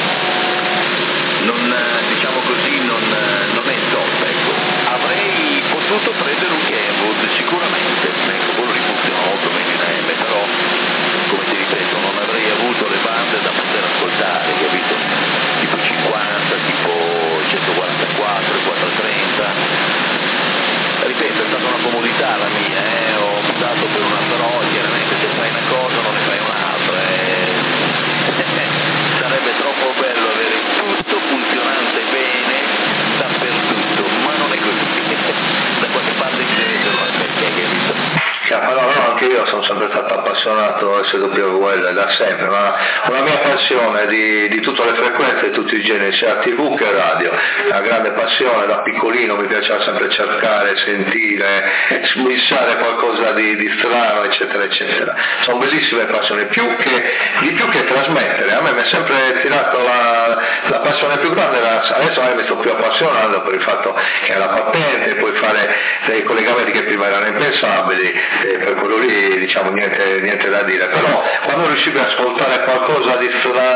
non, diciamo così, non, non è top, ecco. Avrei potuto prendere un Kenwood sicuramente, ecco, quello lì funziona molto meglio in A M, però come ti ripeto non avrei avuto le bande da poter ascoltare, capito? Tipo cinquanta, tipo centoquarantaquattro, quattrocentotrenta, ripeto è stata una comodità la mia, eh? Ho optato per una, però chiaramente se fai una cosa non ne fai un'altra, eh? Sarebbe troppo bello avere tutto funzionante bene dappertutto, ma non è così, da qualche parte ci deve essere una perché, capito? No, no, anche io sono sempre stato appassionato del S W L da sempre, ma una mia passione di, di tutte le frequenze, di tutti i generi, sia T V che radio, una grande passione, da piccolino mi piaceva sempre cercare, sentire, smissare qualcosa di, di strano, eccetera, eccetera. Sono bellissime passioni, più che, di più che trasmettere, a me mi è sempre tirato la, la passione più grande, la, adesso mi sto più appassionando per il fatto che è la patente, puoi fare dei collegamenti che prima erano impensabili, e per quello lì diciamo niente, niente da dire, però quando riuscivi ad ascoltare qualcosa di strano, ti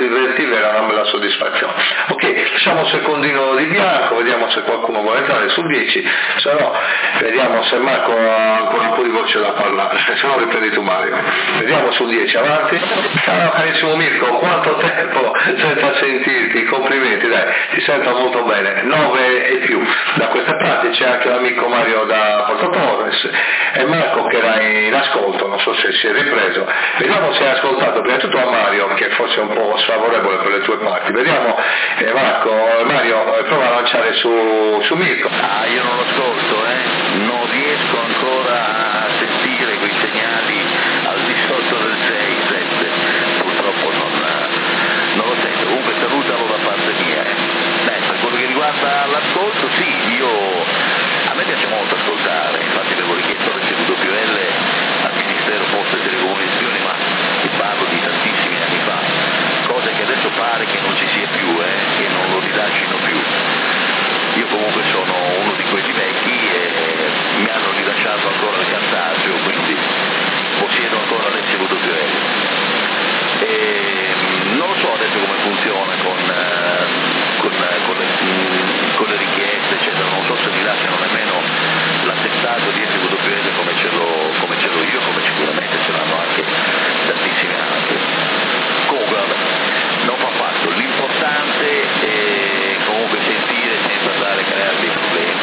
divertiva, era una bella soddisfazione. Ok, lasciamo un secondino di bianco, vediamo se qualcuno vuole entrare su dieci, se no vediamo se Marco ha ancora un po' di voce da parlare, se no riprendi tu Mario. Vediamo su dieci, avanti. Ciao carissimo Mirko, quanto tempo senza sentirti, complimenti, dai, ti sento molto bene, nove e più. Da queste parti c'è anche l'amico Mario da Porto Torres e Marco che era in ascolto, non so se si è ripreso. Vediamo se hai ascoltato prima di tutto a Mario, che forse è un po' sfavorevole per le tue parti. Vediamo eh, Marco, Mario, eh, prova a lanciare su, su Mirko. Ah, io non lo ascolto, eh, non riesco ancora a sentire quei segnali al di sotto del sei sette, purtroppo non, non lo sento. Comunque salutalo da parte mia. Eh. Beh, per quello che riguarda l'ascolto, sì, io a me piace molto ascoltare, infatti avevo richiesto l'S W L al Ministero Poste e Telecomunicazioni, ma ti parlo di tantissimi anni fa, cosa che adesso pare che non ci sia più, eh, che non lo rilascino più. Io comunque sono uno di quelli vecchi e mi hanno rilasciato ancora il cartaceo, quindi possiedo ancora l'S W L. E non lo so adesso come funziona con, con, con, le, con le richieste, eccetera, non so se rilasciano nemmeno l'attestato di S W L come ce l'ho, come ce l'ho io, come sicuramente ce l'hanno anche tantissimi altri. Comunque vabbè, non fa fatto, l'importante è comunque sentire senza andare a creare dei problemi.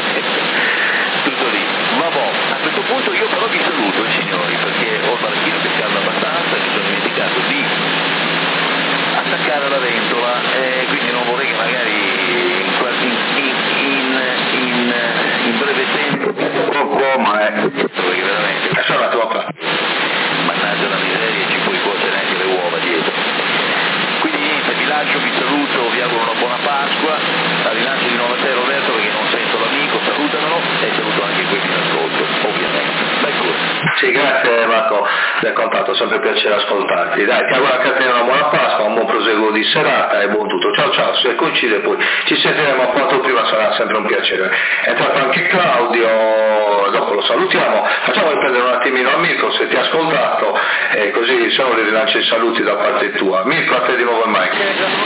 Tutto lì. Vabbè, a questo punto io però vi saluto signori, perché ho il baracchino che scalda abbastanza, mi sono dimenticato di attaccare la ventola e quindi non vorrei che magari in, in, in, in, in breve tempo poco ma è perché veramente è solo la tua parte. Mannaggia la miseria e ci puoi cuocere anche le uova dietro. Quindi niente, vi lascio, vi saluto, vi auguro una buona Pasqua, la rilancio di nuovo a te Roberto perché non sento l'amico, salutamelo e saluto anche quelli in ascolto, ovviamente. Vai pure. Sì, grazie Marco del contatto, sempre piacere ascoltarti. Dai, ti auguro anche a te una buona Pasqua, un buon proseguo di serata e buon tutto. Ciao ciao, se coincide poi ci sentiremo quanto prima, sarà sempre un piacere. È entrato anche Claudio, dopo lo salutiamo, facciamo riprendere un attimino a Mirko se ti ha ascoltato e così se no le rilanci i saluti da parte tua. Mirko, a te di nuovo il mic.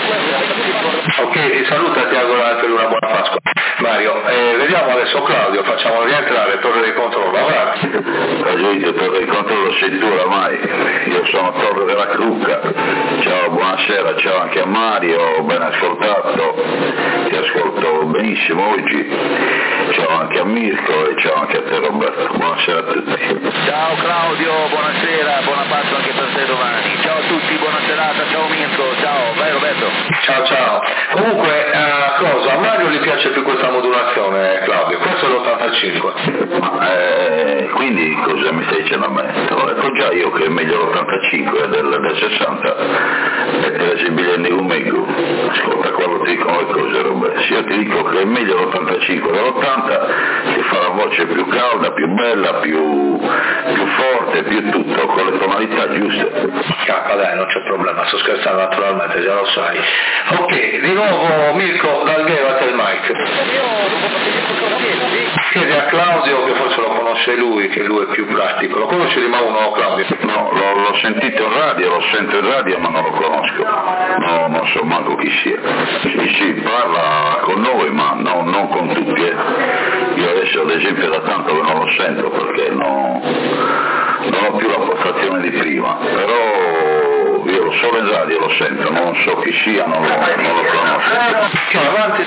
Ok, ti saluta e ti auguro anche una buona Pasqua. Mario, eh, vediamo adesso Claudio, facciamo rientrare Torre di Controllo, avanti. Capito, Torre di Controllo sei tu oramai, io sono Torre della Crucca, ciao, buonasera, ciao anche a Mario, ben ascoltato, ti ascolto benissimo oggi, ciao anche a Mirko e ciao anche a te Roberto, buonasera a tutti. Ciao Claudio, buonasera, buona Pasqua anche per te domani, ciao a tutti, buona serata, ciao Mirko, ciao, vai Roberto. Ciao ciao, comunque eh, cosa, a Mario gli piace più questa modulazione Claudio, questo è l'ottantacinque. Ma eh, quindi cosa mi stai dicendo a me? Ho detto già io che è meglio l'ottantacinque del, del sessanta, è leggibile in Negumegu, ascolta quando ti dicono le cose Roberto, se io ti dico che è meglio l'ottantacinque dell'ottanta, ti fa la voce più calda, più bella, più, più forte, più tutto, con le tonalità giuste. Cacca dai, non c'è problema, sto scherzando naturalmente, già lo sai. Ok, di nuovo Mirko Dalghero a te il mic. Chiedi a Claudio che forse lo conosce lui, che lui è più pratico. Lo conosce di ma uno Claudio? No, l'ho, l'ho sentito in radio, lo sento in radio ma non lo conosco. No, non so manco chi sia. Sì, sì, parla con noi ma no, non con tutti. Eh. Io adesso ad esempio da tanto che non lo sento perché no, non ho più la postazione di prima, però io lo solo in radio lo sento, non so chi sia, non lo, non lo conosco. Che avanti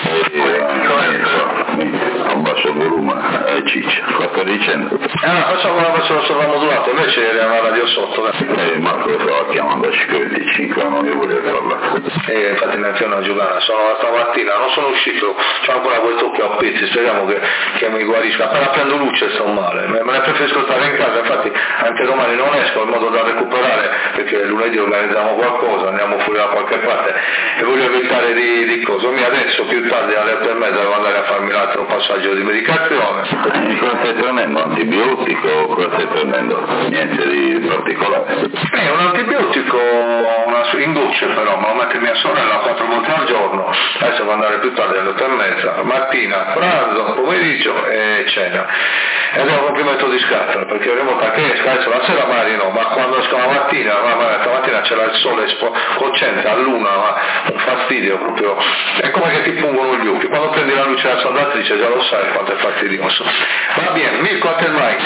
abbasso il volume, eh, ciccia, cosa stai dicendo? Ah, facciamo una versione sovramodulata, invece era una radio sotto. Eh, Marco lo stava chiamando a cinque cinque, non io volevo parlare. E infatti neanche una giocata, sono stamattina, non sono uscito, c'ho ancora quel tocco a pezzi, speriamo che, che mi guarisca, appena prendo luce sto male, me ne preferisco stare in casa, infatti anche domani non esco in modo da recuperare, perché lunedì organizziamo qualcosa, andiamo fuori da qualche parte e voglio evitare di, di cosa. Mi adesso più tardi alle otto e mezza devo andare a farmi l'altro passaggio di medicazione. Eh, cosa stai prendendo? Antibiotico? Cosa stai prendendo? Niente di particolare? È un antibiotico, una, in gocce però, me lo mette mia sorella quattro volte al giorno, adesso devo andare più tardi alle otto e mezza, mattina, pranzo, pomeriggio e cena. Ed è un complimento di scarta, perché ogni volta che esco, adesso la sera magari no, ma quando esco la mattina, ma stamattina c'era il sole cocente a fortuna, ma un fastidio proprio, è come che ti pungono gli occhi, quando prendi la luce da sondatrice già lo sai quanto è fastidioso. Va bene, Mirko, a te il mic.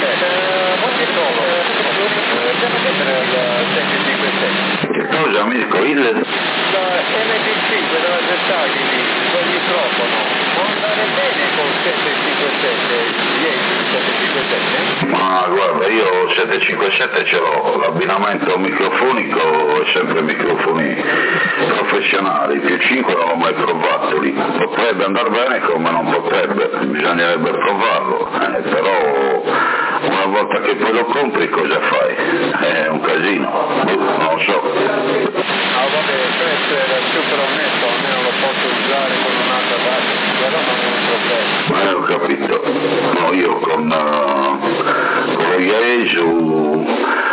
Che cosa, Mirko? Il... La M P cinque della Gettagli, col microfono, può andare bene col sette cinque sette, sette cinque sette? Ma guarda, io sette cinque sette ce l'ho, l'abbinamento microfonico è sempre microfoni professionali, più cinque non l'ho mai provato lì, potrebbe andare bene come non potrebbe, bisognerebbe provarlo, eh, però una volta che poi lo compri cosa fai? È un casino, non lo so. Ah vabbè, questo era super onesto, almeno lo posso usare con un'altra base, quello non è un problema. Eh, ho capito, no, io con, uh, con lo Yaesu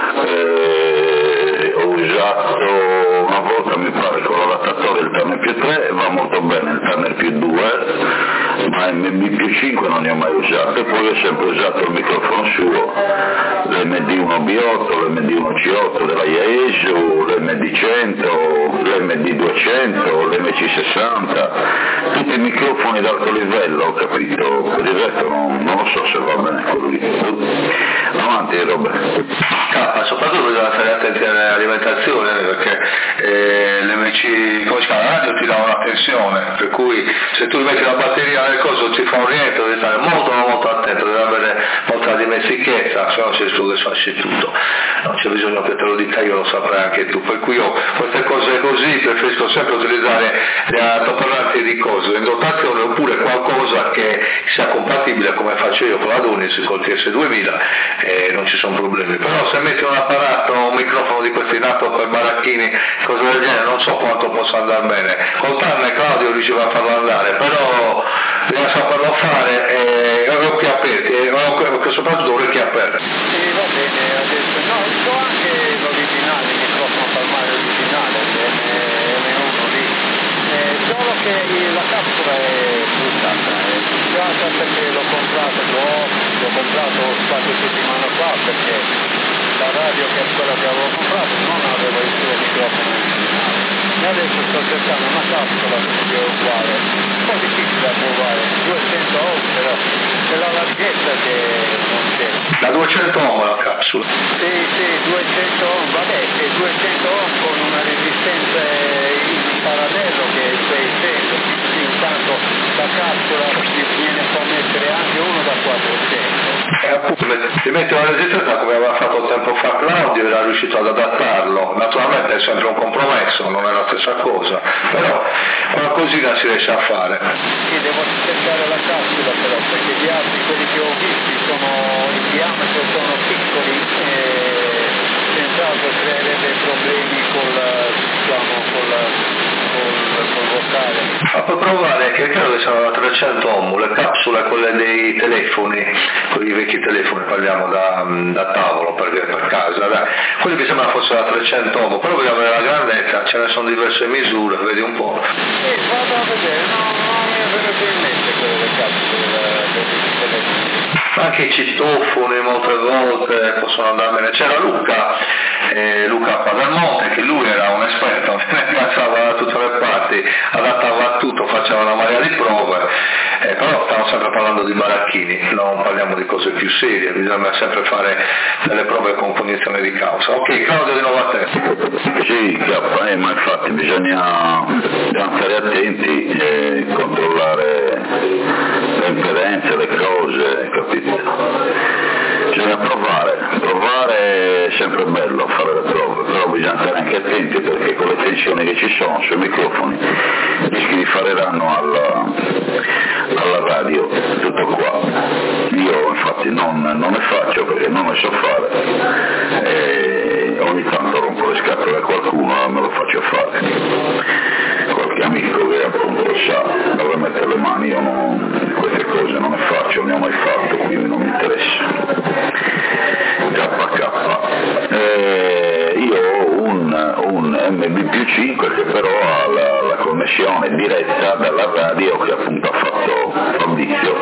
eh, ho usato una volta mi pare con l'adattatore il Turner più tre, va molto bene il Turner più due, ma M B più cinque non ne ho mai usato, e poi ho sempre usato il microfono suo, l'M D uno B otto, l'M D uno C otto della Yaesu, l'M D cento, l'M D duecento, l'M C sessanta, tutti i microfoni d'alto livello, ho capito, per il resto non, non lo so se va bene quello lì. Avanti Roberto. Ah, soprattutto bisogna stare attenti all'alimentazione, perché eh, l'M C, come si chiama, la radio ti dà una tensione, per cui se tu metti la batteria nel coso ti fa un rientro, devi stare molto molto attento, devi avere molta dimestichezza, se no si esclude sfasci tutto, non c'è bisogno che te lo dica io, lo saprai anche tu, per cui io queste cose così preferisco sempre utilizzare le altoparlanti di cose in dotazione, oppure qualcosa che sia compatibile come faccio io con la Dunis, col T S duemila, e non ci sono problemi. Però se metti un apparato, un microfono di questi nato per baracchini, cose del genere, non so quanto possa andare bene. Col Turner Claudio riusciva a farlo andare, però bisogna saperlo fare e ho occhi aperti, e ho soprattutto orecchie aperte. Sì, va bene, adesso no, dico anche l'originale, il microfono palmare originale, M uno lì, eh, solo che la capsula è buttata, è buttata perché l'ho comprato, l'ho, l'ho comprato qualche settimana fa, perché la radio che è quella che avevo comprato non aveva il suo microfono originale. E adesso sto cercando una capsula che è uguale, un po' difficile da trovare, duecento ohm però, è la larghezza che non c'è. Da duecento ohm la capsula? Sì, sì, duecento ohm, vabbè, che duecento ohm con una resistenza in parallelo che è seicento, intanto la capsula viene a mettere anche uno da quattrocento. E appunto ti metti una resistenza come aveva fatto tempo fa Claudio, era riuscito ad adattarlo, naturalmente è sempre un compromesso, non è la stessa cosa, però qualcosina si riesce a fare. Sì, devo cercare la capsula però, perché gli altri, quelli che ho visti, sono in diametro, sono piccoli e senz'altro creerebbe problemi col, diciamo, col, col, col vocale. Ma puoi provare che credo che sono da trecento ohm, le capsule quelle dei telefoni, quelli vecchi telefoni, parliamo da, da tavolo per, per casa, dai. Quelli che sembra fossero da trecento ohm, però vogliamo vedere la grandezza, ce ne sono diverse misure, vedi un po'. Sì, vado a vedere, no, non mi è venuto in mente quelle le capsule dei telefoni. Anche i citofoni molte volte possono andare bene. C'era Luca, eh, Luca Padermonte, che lui era un esperto, passava da tutte le parti, adattava a tutto, faceva una marea di prove, eh, però stiamo sempre parlando di baracchini, non parliamo di cose più serie, bisogna sempre fare delle prove con cognizione di causa. Ok, Claudio di nuovo a te. Sì, eh, ma infatti bisogna, bisogna stare attenti e controllare le impedenze, le cose, capito? Bisogna provare, provare è sempre bello fare le prove, però bisogna stare anche attenti perché con le tensioni che ci sono sui microfoni rischi di fare danno alla, alla radio, tutto qua. Io infatti non, non ne faccio perché non ne so fare e ogni tanto rompo le scatole a qualcuno e me lo faccio fare. Qualche amico che appunto sa dove mettere le mani, io non, queste cose non ne faccio, non ne ho mai fatto, quindi non mi interessa. K K. Eh, io ho un, un M B più cinque che però ha la, la connessione diretta dalla radio che appunto ha fatto Fabrizio.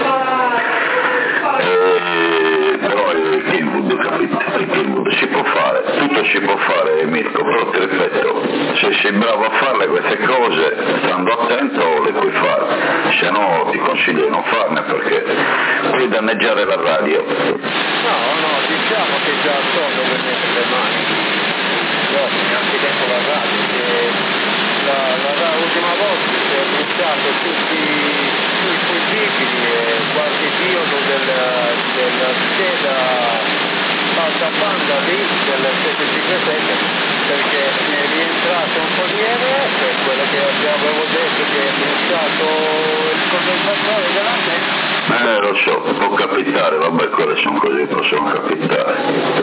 Eh, però il Kenwood, capito? Il Kenwood si può fare, tutto tutto si può fare, Mirko, però ti ripeto, se sei bravo a farle queste cose, stando attento le puoi fare, se no ti consiglio di non farne perché puoi danneggiare la radio. No, no, diciamo che già so dove mettere le mani, anche dentro la radio, che la, la, la ultima volta si è bruciato tutti i fucili e qualche diodo del, della scheda alta banda lì del settecentocinquantasette perché mi è rientrato un po' di R F, quello che avevo detto che è bruciato il condensatore della testa. Eh lo so, può capitare, vabbè, quelle sono cose che possono capitare,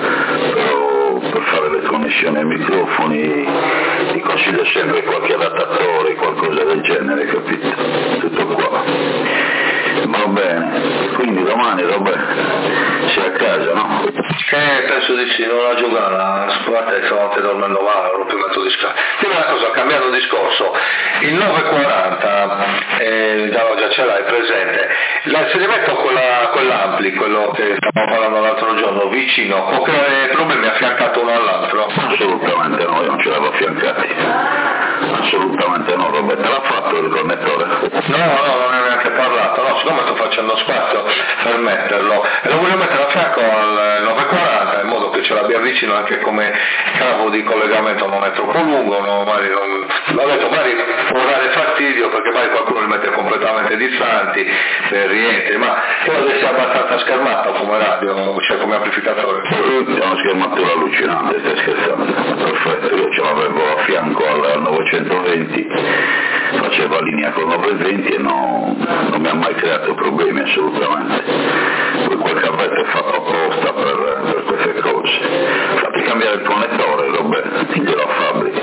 però per fare le connessioni ai microfoni ti consiglio sempre qualche adattatore, qualcosa del genere, capito? Tutto qua. Va bene, quindi domani vabbè, sei a casa, no? Eh, penso di sì, non la giocare, scusate, stanotte dormendo male, rompimento di scala. Dimmi una cosa, cambiando discorso, il nove quaranta, eh, già, già ce l'hai presente, se li metto quella, quell'ampli, quello che stavamo parlando l'altro giorno, vicino, qualche problemi affiancato uno all'altro? Assolutamente no, io non ce l'avevo affiancati. Assolutamente no, Roberto, te l'ha fatto il connettore? No, no, non è neanche parlato, no, siccome sto facendo spazio per metterlo, e lo voglio mettere a fianco al nove quaranta in modo che ce l'abbia vicino anche come cavo di collegamento, non è troppo lungo, no, magari non, l'ho detto, magari può dare fastidio perché magari qualcuno li mette completamente distanti per rientri, ma credo che sia abbastanza schermato come radio, cioè come amplificatore. È una schermatura allucinante, stai scherzando? Perfetto, io ce l'avevo a fianco al novecentoventi, faceva linea con novecentoventi e no, non mi ha mai creato problemi assolutamente. Poi quel cavetto è fatto apposta per, per queste cose. Fatti cambiare il connettore, Roberto, glielo a fabbrica.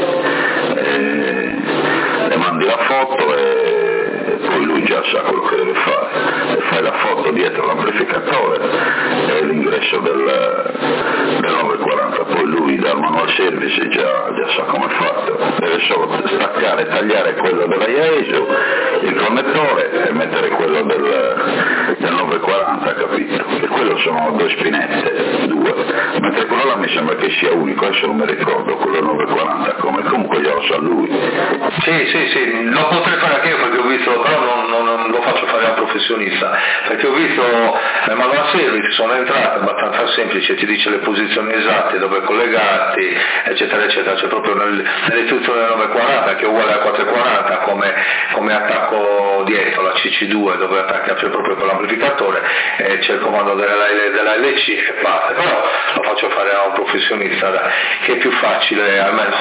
E le mandi la foto e poi lui già sa quello che deve fare. E fai la foto dietro l'amplificatore e l'ingresso del, del nove quaranta, poi lui dal manual service già, già sa come è fatto, deve solo staccare e tagliare quello della Yaesu, il connettore e mettere quello del, del nove quaranta, capito? Che quello sono due spinette, due, mentre quello là mi sembra che sia unico, adesso non mi ricordo quello nove quaranta come, comunque glielo sa lui. Sì, sì, sì, lo potrei fare anche io perché ho visto, però non, non, non lo faccio fare a un professionista, perché ho visto nel manual service, sono entrate abbastanza semplice, ti dice le posizioni esatte, dove collegarti, eccetera, eccetera, c'è proprio nel, nell'istruzione del nove quaranta che è uguale al quattrocentoquaranta come, come attacco dietro, la C C due, dove attacca proprio con l'amplificatore, e c'è il comando della, della L C e parte, però lo faccio fare a un professionista, dai, che è più facile, almeno,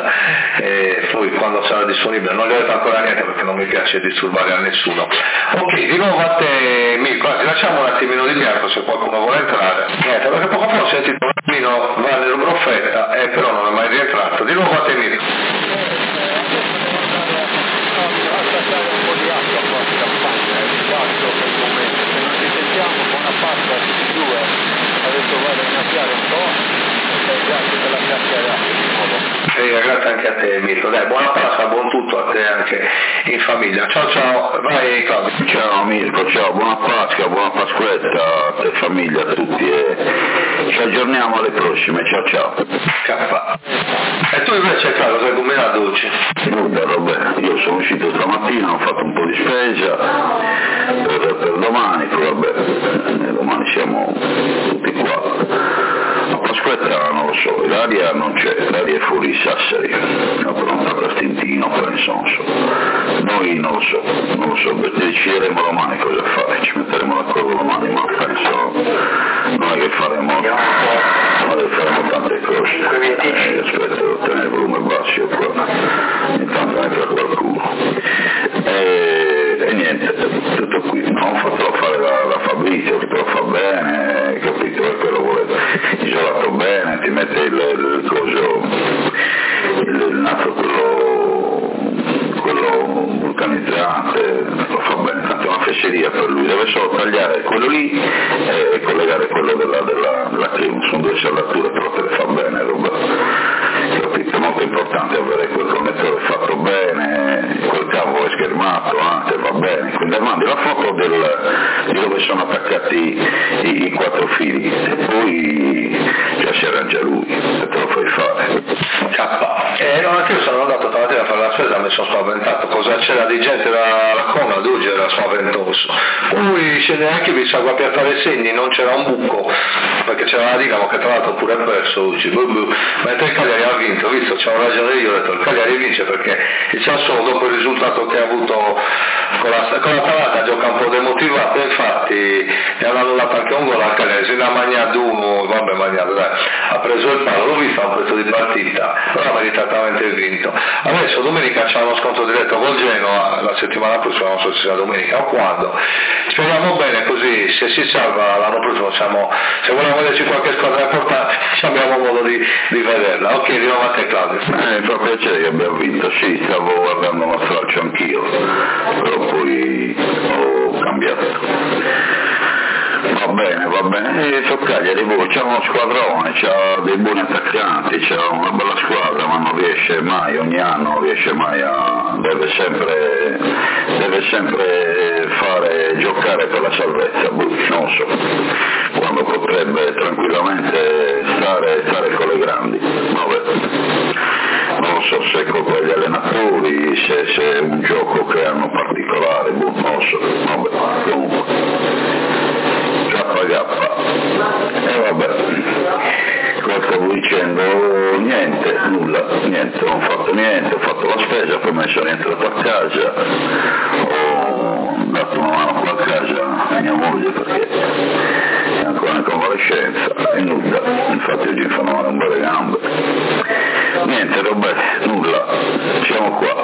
e poi quando sarà disponibile, non gli ho detto ancora niente perché non mi piace disturbare a nessuno. Ok, di nuovo a te Mirko, ti lasciamo un attimino di bianco se qualcuno vuole entrare, niente, perché poco fa ho sentito un attimino Valerio Broffetta, eh, però non è mai rientrato, di nuovo a te Mirko. Un po' di acqua qua in campagna, è esatto per il momento, se non ci sentiamo buona Pasqua a tutti e due, adesso vado a innaffiare un po' e grazie per la chiacchierata di nuovo. Sì, grazie anche a te Mirko, dai, buona Pasqua, buon tutto a te anche in famiglia, ciao ciao, vai Claudio. Ciao Mirko, ciao, buona Pasqua, buona Pasquetta a te famiglia, a tutti e ci aggiorniamo alle prossime, ciao ciao. Ciao. E tu invece Claudio, cosa hai combinato oggi? Nulla, vabbè, io sono uscito stamattina, ho fatto un po' di spesa per, per domani, poi vabbè, domani siamo tutti qua. A Pasquetta non lo so, l'aria non c'è, l'aria è fuori Sassari, è pronta per Stintino, per Insonso. Noi non lo so, non lo so, decideremo domani cosa fare, ci metteremo d'accordo domani, ma penso non è che faremo, non è che faremo tante cose. Eh, aspetta, devo tenere il volume basso qua, intanto entra qualcuno. E, e niente, tutto qui, non ho fatto fare la, la Fabrizio, che te lo fa bene, capito, perché lo vuole isolato bene, ti mette il, il coso, il, il naso quello, quello vulcanizzante, lo fa bene, tanto è una fesseria per lui, deve solo tagliare quello lì e collegare quello della, della, della Clean, sono due saldature, però te le fa bene, roba. Capito? È molto importante avere quel connettore fatto bene, quel cavo è schermato, anche va bene, quindi mandi la foto del, di dove sono attaccati i, i quattro fili e poi già si arrangia lui, se te lo fai fare. K. E no, anche io sono andato stamattina a fare la spesa, mi sono spaventato, cosa c'era di gente da la Conad, oggi era spaventoso. Poi se neanche vi sa guardare i segni, non c'era un buco, perché c'era la Dinamo che tra l'altro pure ha perso oggi, mentre il Cagliari ha vinto, ho visto, c'ho ragione io, ho detto il Cagliari vince perché il Sassuolo dopo il risultato che ha avuto con la, con la Atalanta gioca un po' demotivato, infatti ne hanno annullato anche un gol al Cagliari, se ne ha mangiato uno, vabbè mangiato, dai, ha preso il palo, l'ho visto a un pezzo di partita, però ha meritatamente vinto. Adesso domenica c'è uno scontro diretto col Genoa, la settimana prossima, non so se sia domenica o quando, speriamo bene così, se si salva l'anno prossimo siamo, se vogliamo vederci qualche squadra importante abbiamo modo di, di vederla. Ok, andiamo a te Claudio. Eh, fa piacere che abbiamo vinto, sì, stavo guardando una straccia anch'io, però poi ho cambiato. Va bene, va bene, e so Cagliari, c'è uno squadrone, c'ha dei buoni attaccanti, c'ha una bella squadra, ma non riesce mai, ogni anno non riesce mai a, deve sempre, deve sempre fare, giocare per la salvezza, non so, quando potrebbe tranquillamente stare, stare con le grandi, vabbè. Non so se è colpa degli allenatori, se, se è un gioco che hanno particolare, non lo so, vabbè, comunque. K K, e vabbè, cosa stavo dicendo? Niente, nulla, niente, non ho fatto niente, ho fatto la spesa, poi mi sono rientrato a casa, ho dato una mano con la casa a mia moglie perché è ancora in convalescenza e nulla, infatti oggi mi fanno male un bel gambe. Niente, vabbè, nulla, siamo qua.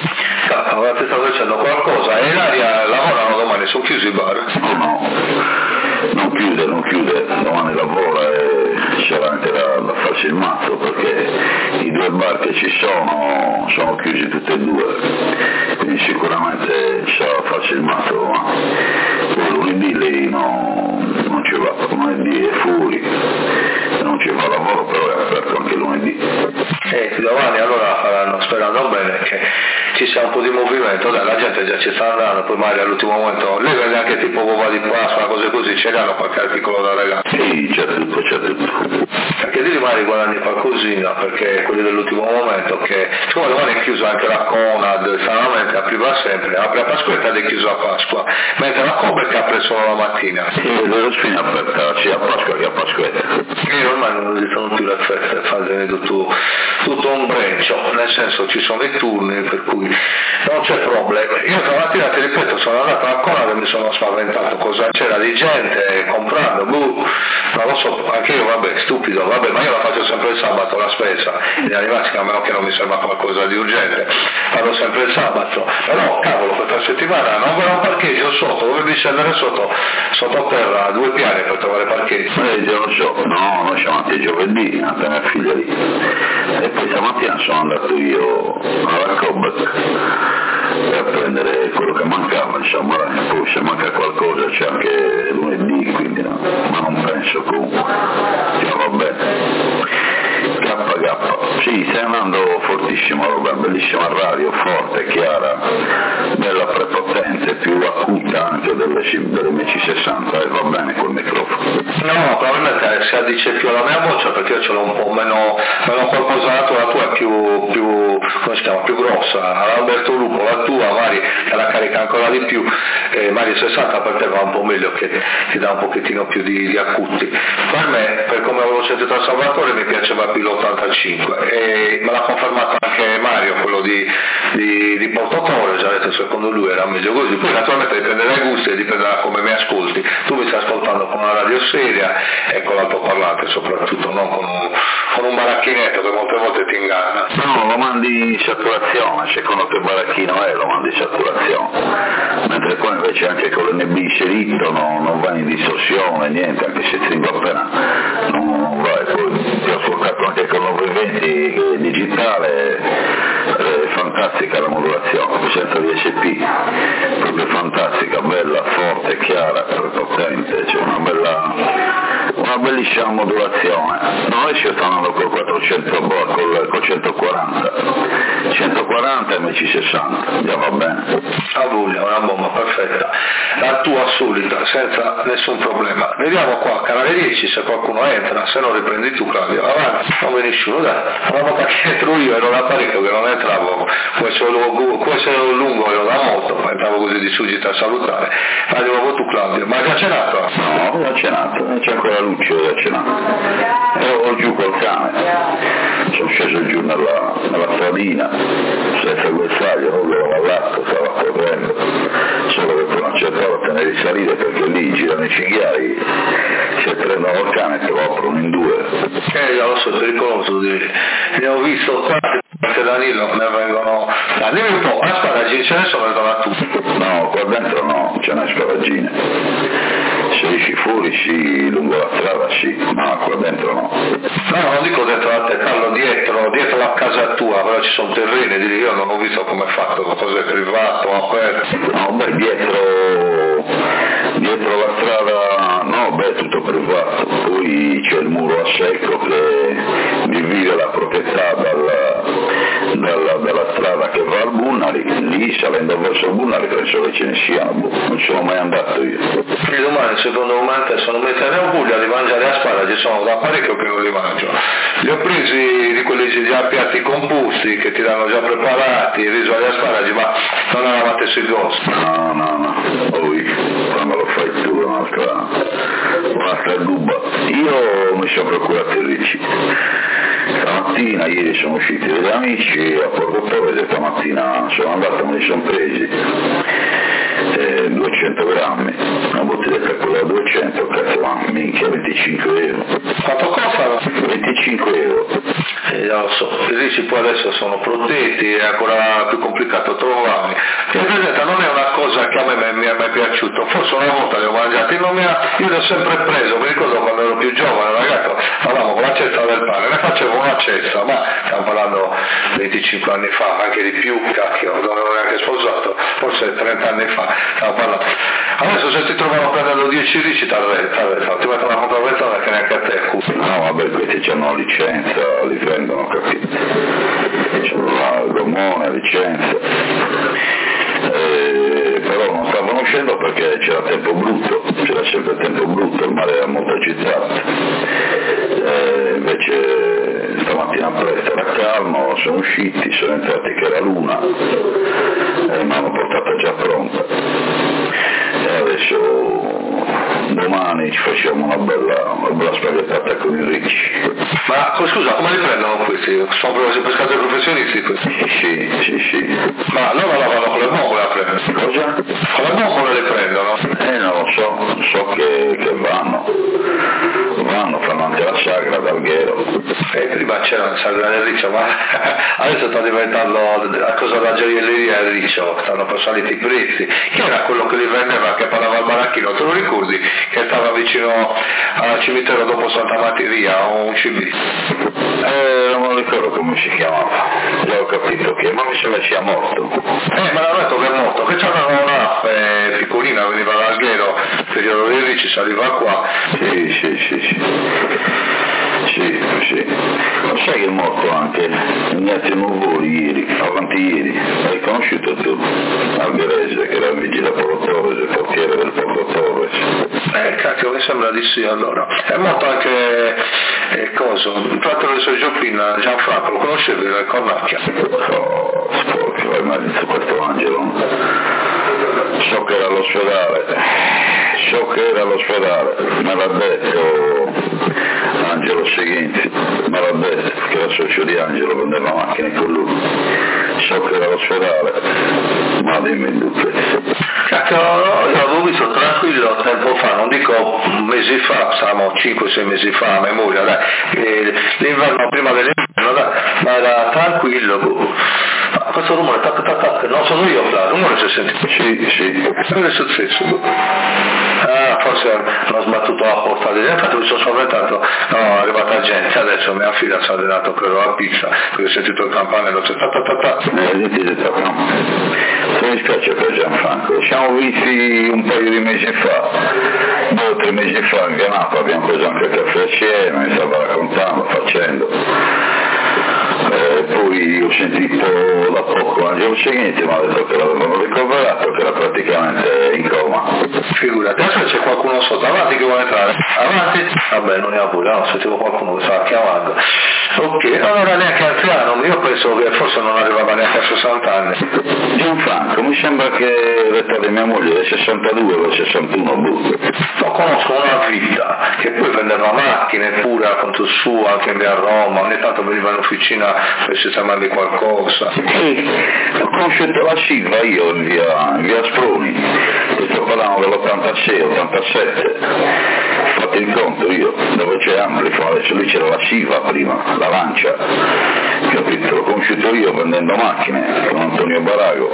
K, ti stavo dicendo qualcosa, e l'aria lavorano domani, sono chiusi i bar? No, no, non chiude, non chiude, domani lavora e c'era anche da, da farsi il mazzo perché i due bar che ci sono sono chiusi tutti e due, quindi sicuramente c'è da farsi il mazzo domani. Poi lunedì lì no, non ci va, lunedì è fuori, non ci fa lavoro, però è aperto anche lunedì. E domani allora faranno, sperando bene che ci sia un po' di movimento, dai, la gente già ci sta andando, poi magari all'ultimo momento lei vede anche tipo uova di Pasqua, cose così, ce l'hanno qualche articolo da regalare. Sì, c'è tutto, c'è tutto. Perché lì magari guadagni qualcosina, perché quelli dell'ultimo momento, che siccome domani è chiuso anche la Conad, stranamente apriva sempre, apre a Pasquetta ed è chiuso a Pasqua, mentre la Cobec apre solo la mattina. Sì, dello spina aperta sia a Pasqua che a Pasquetta. Io ormai non esistono più le feste, fate tutto, tutto un breccio, nel senso ci sono i turni per cui non c'è problema. Io stamattina ti ripeto sono andato a Conad e mi sono spaventato, cosa c'era di gente comprando, boh, non lo so, anche io vabbè, stupido, vabbè, ma io la faccio sempre il sabato la spesa, gli animati a meno che non mi sembra qualcosa di urgente, vado sempre il sabato, però cavolo questa settimana non vedo un parcheggio sotto, dovevi scendere sotto, sottoterra, due piani per trovare parcheggio. Eh, io lo so, no, noi siamo andati giovedì a tenere figlia lì, e poi stamattina sono andato io alla Cobec per prendere quello che mancava, insomma, poi se manca qualcosa c'è anche lunedì, quindi no, ma non penso comunque, che va bene. K K, sì, stai andando fortissimo, Roberto, bellissima radio, forte, chiara, bella prepotente, più acuta anche delle, delle M C sessanta, e va bene col microfono. No, probabilmente si addice più alla mia voce perché io ce l'ho un po' meno, meno qualcos'altro, la tua è più, più, come si chiama, più grossa, Alberto Lupo, la tua Mari te la carica ancora di più, eh, Mari sessanta per te va un po' meglio, che ti dà un pochettino più di, di acuti. Per me, per come avevo sentito a Salvatore, mi piaceva più l'ottantacinque e me l'ha confermato anche Mario, quello di, di, di Portotore, già detto secondo lui era meglio così, poi naturalmente dipende dai gusti e dipende da come mi ascolti, tu mi stai ascoltando con una radio seria e con l'altoparlante soprattutto, non con un, con un baracchinetto che molte volte ti inganna. No, lo mandi in saturazione, secondo che baracchino è lo mandi in saturazione, mentre poi invece anche con l'N B inserito no, non va in distorsione, niente, anche se stringo appena non vai, poi ti ho ascoltato anche con il nove venti digitale, è fantastico. fantastica la modulazione, senza D S P, proprio fantastica, bella, forte, chiara, potente, c'è una bella, una bellissima modulazione. Noi ci stanno andando col quattrocento, col, col centoquaranta, centoquaranta M C sessanta, già va bene. A voglia, una bomba perfetta, la tua solita, senza nessun problema. Vediamo qua, canale dieci, se qualcuno entra, se no riprendi tu Claudio, avanti, non ve nessuno, dai, una volta che entro io ero l'apparecchio che non entravo, questo è lungo, ero da moto, ma entravo così di sugita a salutare, ma di nuovo tu Claudio, ma già cenato? No, già cenato, c'è ancora Lucio, già cenato, ero giù col cane, sono sceso giù nella, nella stradina, senza guerzaglio, non avevo lavato, stava correndo, solo che poi non cercavo a tenere di salire perché lì girano i cinghiali, se prendono il cane te lo aprono in due. Eh, io lo so, è pericoloso, ne ho visto qua, che Danilo ne vengono, ah, dimmi un po', a sparagine ce ne sono da tutti? No, qua dentro no, ce n'è sparagine, se esci fuori sì, lungo la strada sì, ma qua dentro no. No, non dico dentro la te, parlo dietro, dietro la casa tua, però ci sono terreni, di lì io non ho visto come è fatto, cos'è privato, aperto. No, beh, dietro, dietro la strada, no, beh, tutto privato, poi c'è il muro a secco che divide la proprietà dalla, dalla, dalla strada che va al Bunnari, lì salendo verso il Bunnari penso che ce ne siano, non ci sono mai andato io. I domani secondo me sono mettere a Puglia di mangiare asparagi, sono da parecchio che non li mangio. Li ho presi di quelli già piatti composti che ti danno già preparati, il riso agli asparagi, ma non eravate sui costi. No, no, no, poi quando lo fai tu è un'altra, un'altra gubba. Io mi sono procurato i ricci. Stamattina, ieri sono usciti degli amici a Porto Torres e stamattina sono andato, me li sono presi eh, duecento grammi, una bottiglietta quella da duecento, cazzo, ma minchia, venticinque euro. Quanto costano? venticinque euro. Eh, lo so, i ricci poi adesso sono protetti, è ancora più complicato trovarli. Che presenta non è una cosa che a me mi è mai piaciuto, forse una volta li ho mangiati, non mi ha, io li ho sempre preso, mi ricordo quando ero più giovane, ragazzo, andavo con la cesta del pane, ne facevo una cesta, ma stiamo parlando venticinque anni fa, anche di più, cacchio, non avevo neanche sposato, forse trenta anni fa, stiamo parlando. Adesso se ti trovano prendendo dieci ricci, t'arrestano, ti mettono una contravvenzione che neanche a te è cupo. No, vabbè, questi hanno licenza, li prendono, capito? C'hanno la gomone, licenza. Eh, però non stavano uscendo perché c'era tempo brutto, c'era sempre tempo brutto, il mare era molto agitato. Eh, invece stamattina presto era calmo, sono usciti, sono entrati che era l'una e mi hanno portata già pronta. E adesso domani ci facciamo una bella, una bella spaghettata con i ricci. Ma scusa, come li prendono questi? Sono pescatori professionisti questi? Sì, sì, sì. Ma loro la vanno con le bombole a prendere? Cosa? Con le bombole le prendono? Eh non lo so, so che, che vanno. Vanno, fanno anche la sagra d'Alghero. Eh, prima c'era la sagra del riccio, ma adesso sta diventando la cosa da gioielleria il riccio, stanno saliti i prezzi. Chi era quello che li vendeva, che parlava al baracchino, te lo ricordi? Che stava vicino al cimitero dopo Santa Materia, un C B? Eh, non mi ricordo come si chiamava, già ho capito che, ma mi sembra sia morto. Eh, me l'ha detto che è morto, che c'aveva una eh, piccolina, veniva da Alghero, periodo dei ricci, saliva qua. Sì, sì, sì, sì. Sì, sì. Lo sai che è morto anche Ignazio Nuvoli ieri, avanti ieri, l'hai conosciuto tu? Algherese, che era il vigile Porto Torres, il portiere del Porto Torres. Eh, cacchio, mi sembra di sì allora. È morto anche, eh, cosa, il fratello del suo Gioppina, Gianfranco, lo conoscevi, il Cornacchia? Oh, sporco, vai mai visto questo angelo? So che era all'ospedale, so che era all'ospedale, me l'ha detto Angelo Seghinzi, me l'ha detto, che era socio di Angelo, vendeva macchine con lui, so che era all'ospedale, ma dimmi il dubbio. Cacchio, io l'avevo visto tranquillo tempo fa, non dico mesi fa, stavamo cinque sei mesi fa a memoria, dai, l'inverno prima dell'inverno, dai, ma era tranquillo, boh. Questo rumore tac tac tac, non sono io là, il rumore si è sentito. Sì, sì. Cosa è successo? Ah, forse hanno sbattuto la porta di dentro, infatti mi sono spaventato, no, è arrivata gente, adesso mia figlia si è allenato per la pizza, perché ho sentito il campanello, c'è ta ta ta ta. Eh, dite, dite, no. Mi dispiace per Gianfranco, ci siamo visti un paio di mesi fa, due o tre mesi fa in Ganapa, abbiamo preso anche il caffè assieme, mi stava raccontando, facendo. Eh, poi ho sentito da poco Angelo Seguente, mi ha detto che l'avevano ricoverato, che era praticamente in coma. Figurati, adesso c'è qualcuno sotto, avanti che vuole entrare, avanti, vabbè non ne ha pure, no, sentivo qualcuno che stava chiamando. Ok, non era neanche anziano, io penso che forse non arrivava neanche a sessanta anni. Gianfranco, mi sembra che l'età di mia moglie è sessantadue o sessantuno, boh. No, conosco una vita che poi vendeva macchine pure a conto suo, anche in via Roma, ogni tanto veniva in officina per sistemargli qualcosa. Sì, ho conosciuto la Silva io in via, in via Sproni, e sto parlando dell'ottantasei ottantasette, fate il conto io, dove c'è Amplifon, adesso lì c'era la Silva prima, la Lancia, capito? L'ho conosciuto io vendendo macchine con Antonio Barago,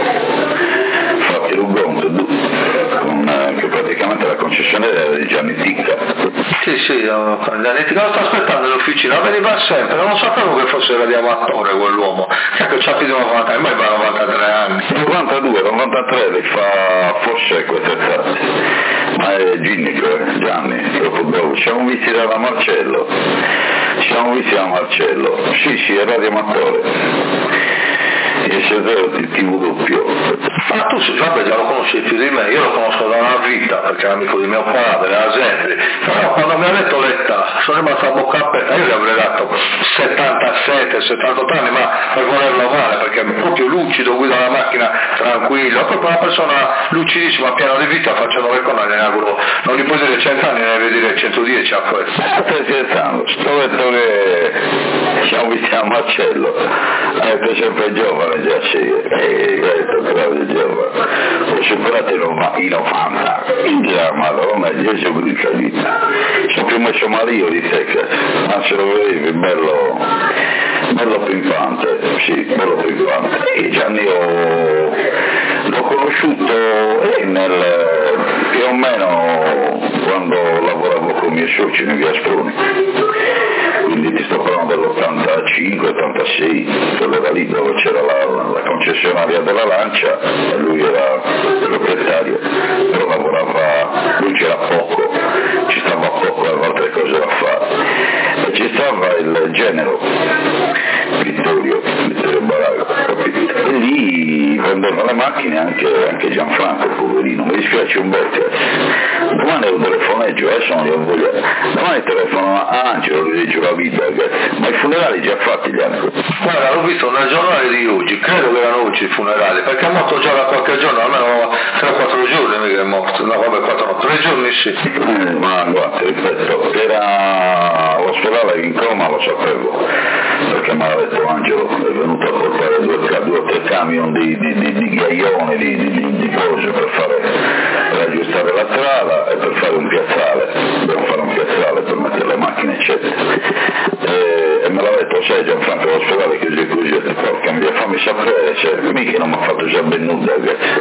fate il conto, con, eh, che praticamente la concessionaria era di Gianni Ticca. Sì, sì, no, Gianni Ticca, lo sto aspettando all'officina, veniva sempre, non sapevo che fosse radiamatore quell'uomo, che c'ha più di novanta anni, ma va novantatré anni. novantadue, novantatré li fa forse quest'età, ma è ginnico, eh, Gianni, troppo bravo. Siamo visti da Marcello, siamo visti da Marcello, sì sì, è radioamatore. E se è vero di tivù doppio. Ma tu vabbè già lo conosci più di me, io lo conosco da una vita perché è amico di mio padre, era sempre, però quando mi ha detto l'età sono rimasto a bocca aperta, io gli avrei dato settantasette settantotto anni, ma per volerlo male, perché è proprio lucido, guida la macchina tranquillo, proprio una persona lucidissima, pieno di vita, facendo le cose, ne auguro, non gli puoi dire cento anni, ne devi dire centodieci a questo. Stai scherzando, sto detto che siamo visti a Marcello, ha detto sempre giovane già sì, e ha detto Claudio giovane, ho superato i novanta, la Madonna, Gesù Cristo, sono più messo Mario di te, ma se lo vedevi, bello, bello pimpante, sì, bello pimpante, e Gianni ho, l'ho conosciuto nel, più o meno quando lavoravo con i miei soci in via Sproni, quindi ti sto parlando dell'ottantacinque ottantasei, quello era lì dove c'era la, la, la concessionaria della Lancia e lui era il proprietario, però lavorava, lui c'era poco, ci stava poco, aveva altre cose da fare, e ci stava il genero, Vittorio, Vittorio Barago, capito? E lì vendevano le macchine anche, anche Gianfranco, poverino, mi dispiace un bel domani è un telefoneggio, adesso non lo voglio, domani telefono a Angelo, gli dice la vita, ma i funerali già fatti gli hanno. Guarda, l'ho visto nel giornale di oggi, credo che erano oggi i funerali, perché è morto già da qualche giorno, almeno tre o quattro giorni che è morto, no vabbè quattro no, tre giorni sì. Eh, ma guarda, ripeto, era all'ospedale in coma, lo sapevo, perché mi ha detto Angelo, è venuto a portare due, due o tre camion di, di, di, di ghiaioni, di, di, di, di cose per fare, per aggiustare la strada e per fare un piazzale, dobbiamo fare un piazzale per mettere le macchine eccetera. E, e me l'ha detto, sai Gianfranco all'ospedale che così così, porca mia, fammi sapere, cioè, mica non mi ha fatto già ben nulla,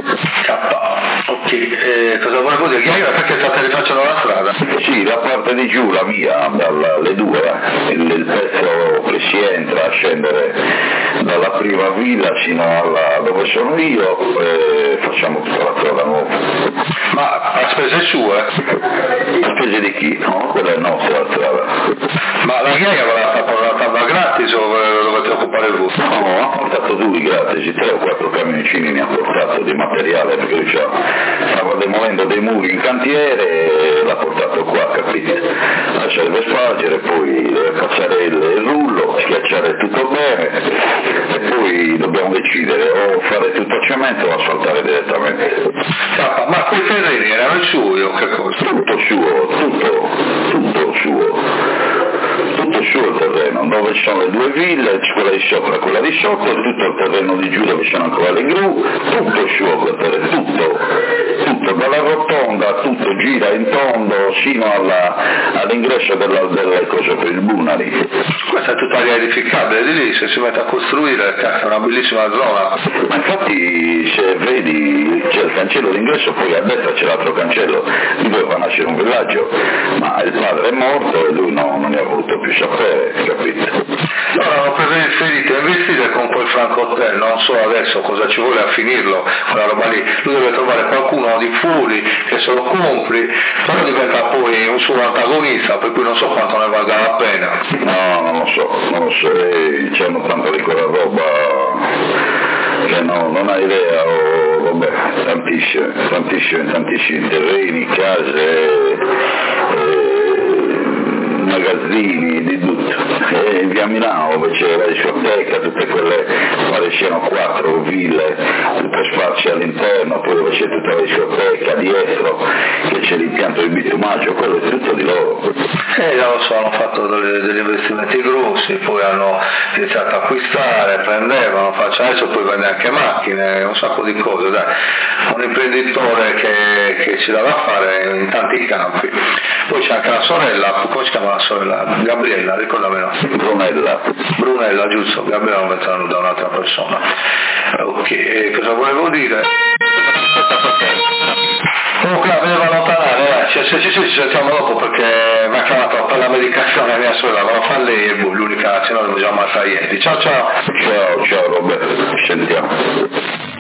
ok, eh, cosa volevo dire? Ghiaia perché state rifacendo la strada? Sì, la parte di giù, la mia, dalle due, il, il pezzo che si entra a scendere dalla prima villa fino alla dove sono io, eh, facciamo tutta la strada nuova. Ma a spese sue? A spese di chi? No, quella è nostra la strada. Ma la ghiaia ve la sta portando gratis o ve dovete occupare voi? No, ha portato lui gratis, tre o quattro camioncini ne ha portato di materiale, perché lui stava demolendo dei muri in cantiere e l'ha portato qua, capite? Adesso deve spargere, poi deve passare il, il rullo, schiacciare tutto bene e poi dobbiamo decidere o fare tutto a cemento o asfaltare direttamente. Ah, ma quei terreni erano il suo o che cosa? Tutto suo, tutto, tutto suo. Tutto suo il terreno, dove ci sono le due ville, quella di sopra e quella di sotto, tutto il terreno di giù dove ci sono ancora le gru, tutto suo quel terreno, tutto, tutto, dalla rotonda, tutto tutto gira in tondo sino alla, all'ingresso della, delle cose per il Bunari. Questa è tutta l'area edificabile di lì, se si mette a costruire è una bellissima zona. Ma infatti se vedi c'è il cancello d'ingresso, poi a destra c'è l'altro cancello, di dove fa nascere un villaggio, ma il padre è morto e lui no, non ne ha voluto più sapere, capito? Allora hanno preso il ferito e investire con quel Franco Hotel, non so adesso cosa ci vuole a finirlo, quella roba lì, lui deve trovare qualcuno di fuori che se lo compri, però diventa poi un suo antagonista, per cui non so quanto ne valga la pena. No, non lo so, non lo so, e c'hanno tanto di quella roba che no, non hai idea, oh, vabbè, tantissime, tantissime, tantissimi terreni, case, eh, magazzini, di tutto. E via Milano dove c'è la discoteca, tutte quelle, pare siano quattro ville, tutte sparse all'interno, poi dove c'è tutta la discoteca dietro, che c'è l'impianto di bitumaggio, quello è tutto di loro. Eh, già lo so, hanno fatto delle, degli investimenti grossi, poi hanno iniziato a acquistare, prendevano, faccio, adesso poi vende anche macchine, un sacco di cose, dai, un imprenditore che, che ci dà da fare in tanti campi. Poi c'è anche la sorella, come si chiama la sorella? Gabriella, ricordamelo. Brunella. Brunella, giusto, Gabriella non metteranno da un'altra persona. Ok, cosa volevo dire? Comunque la devo allontanare, eh. ci, ci, ci, ci sentiamo dopo perché mi ha chiamato per la medicazione mia sorella, me lo fa lei e lui, l'unica, se no devo già ammazzare ieri. Ciao ciao! Ciao, ciao Roberto, ci sentiamo.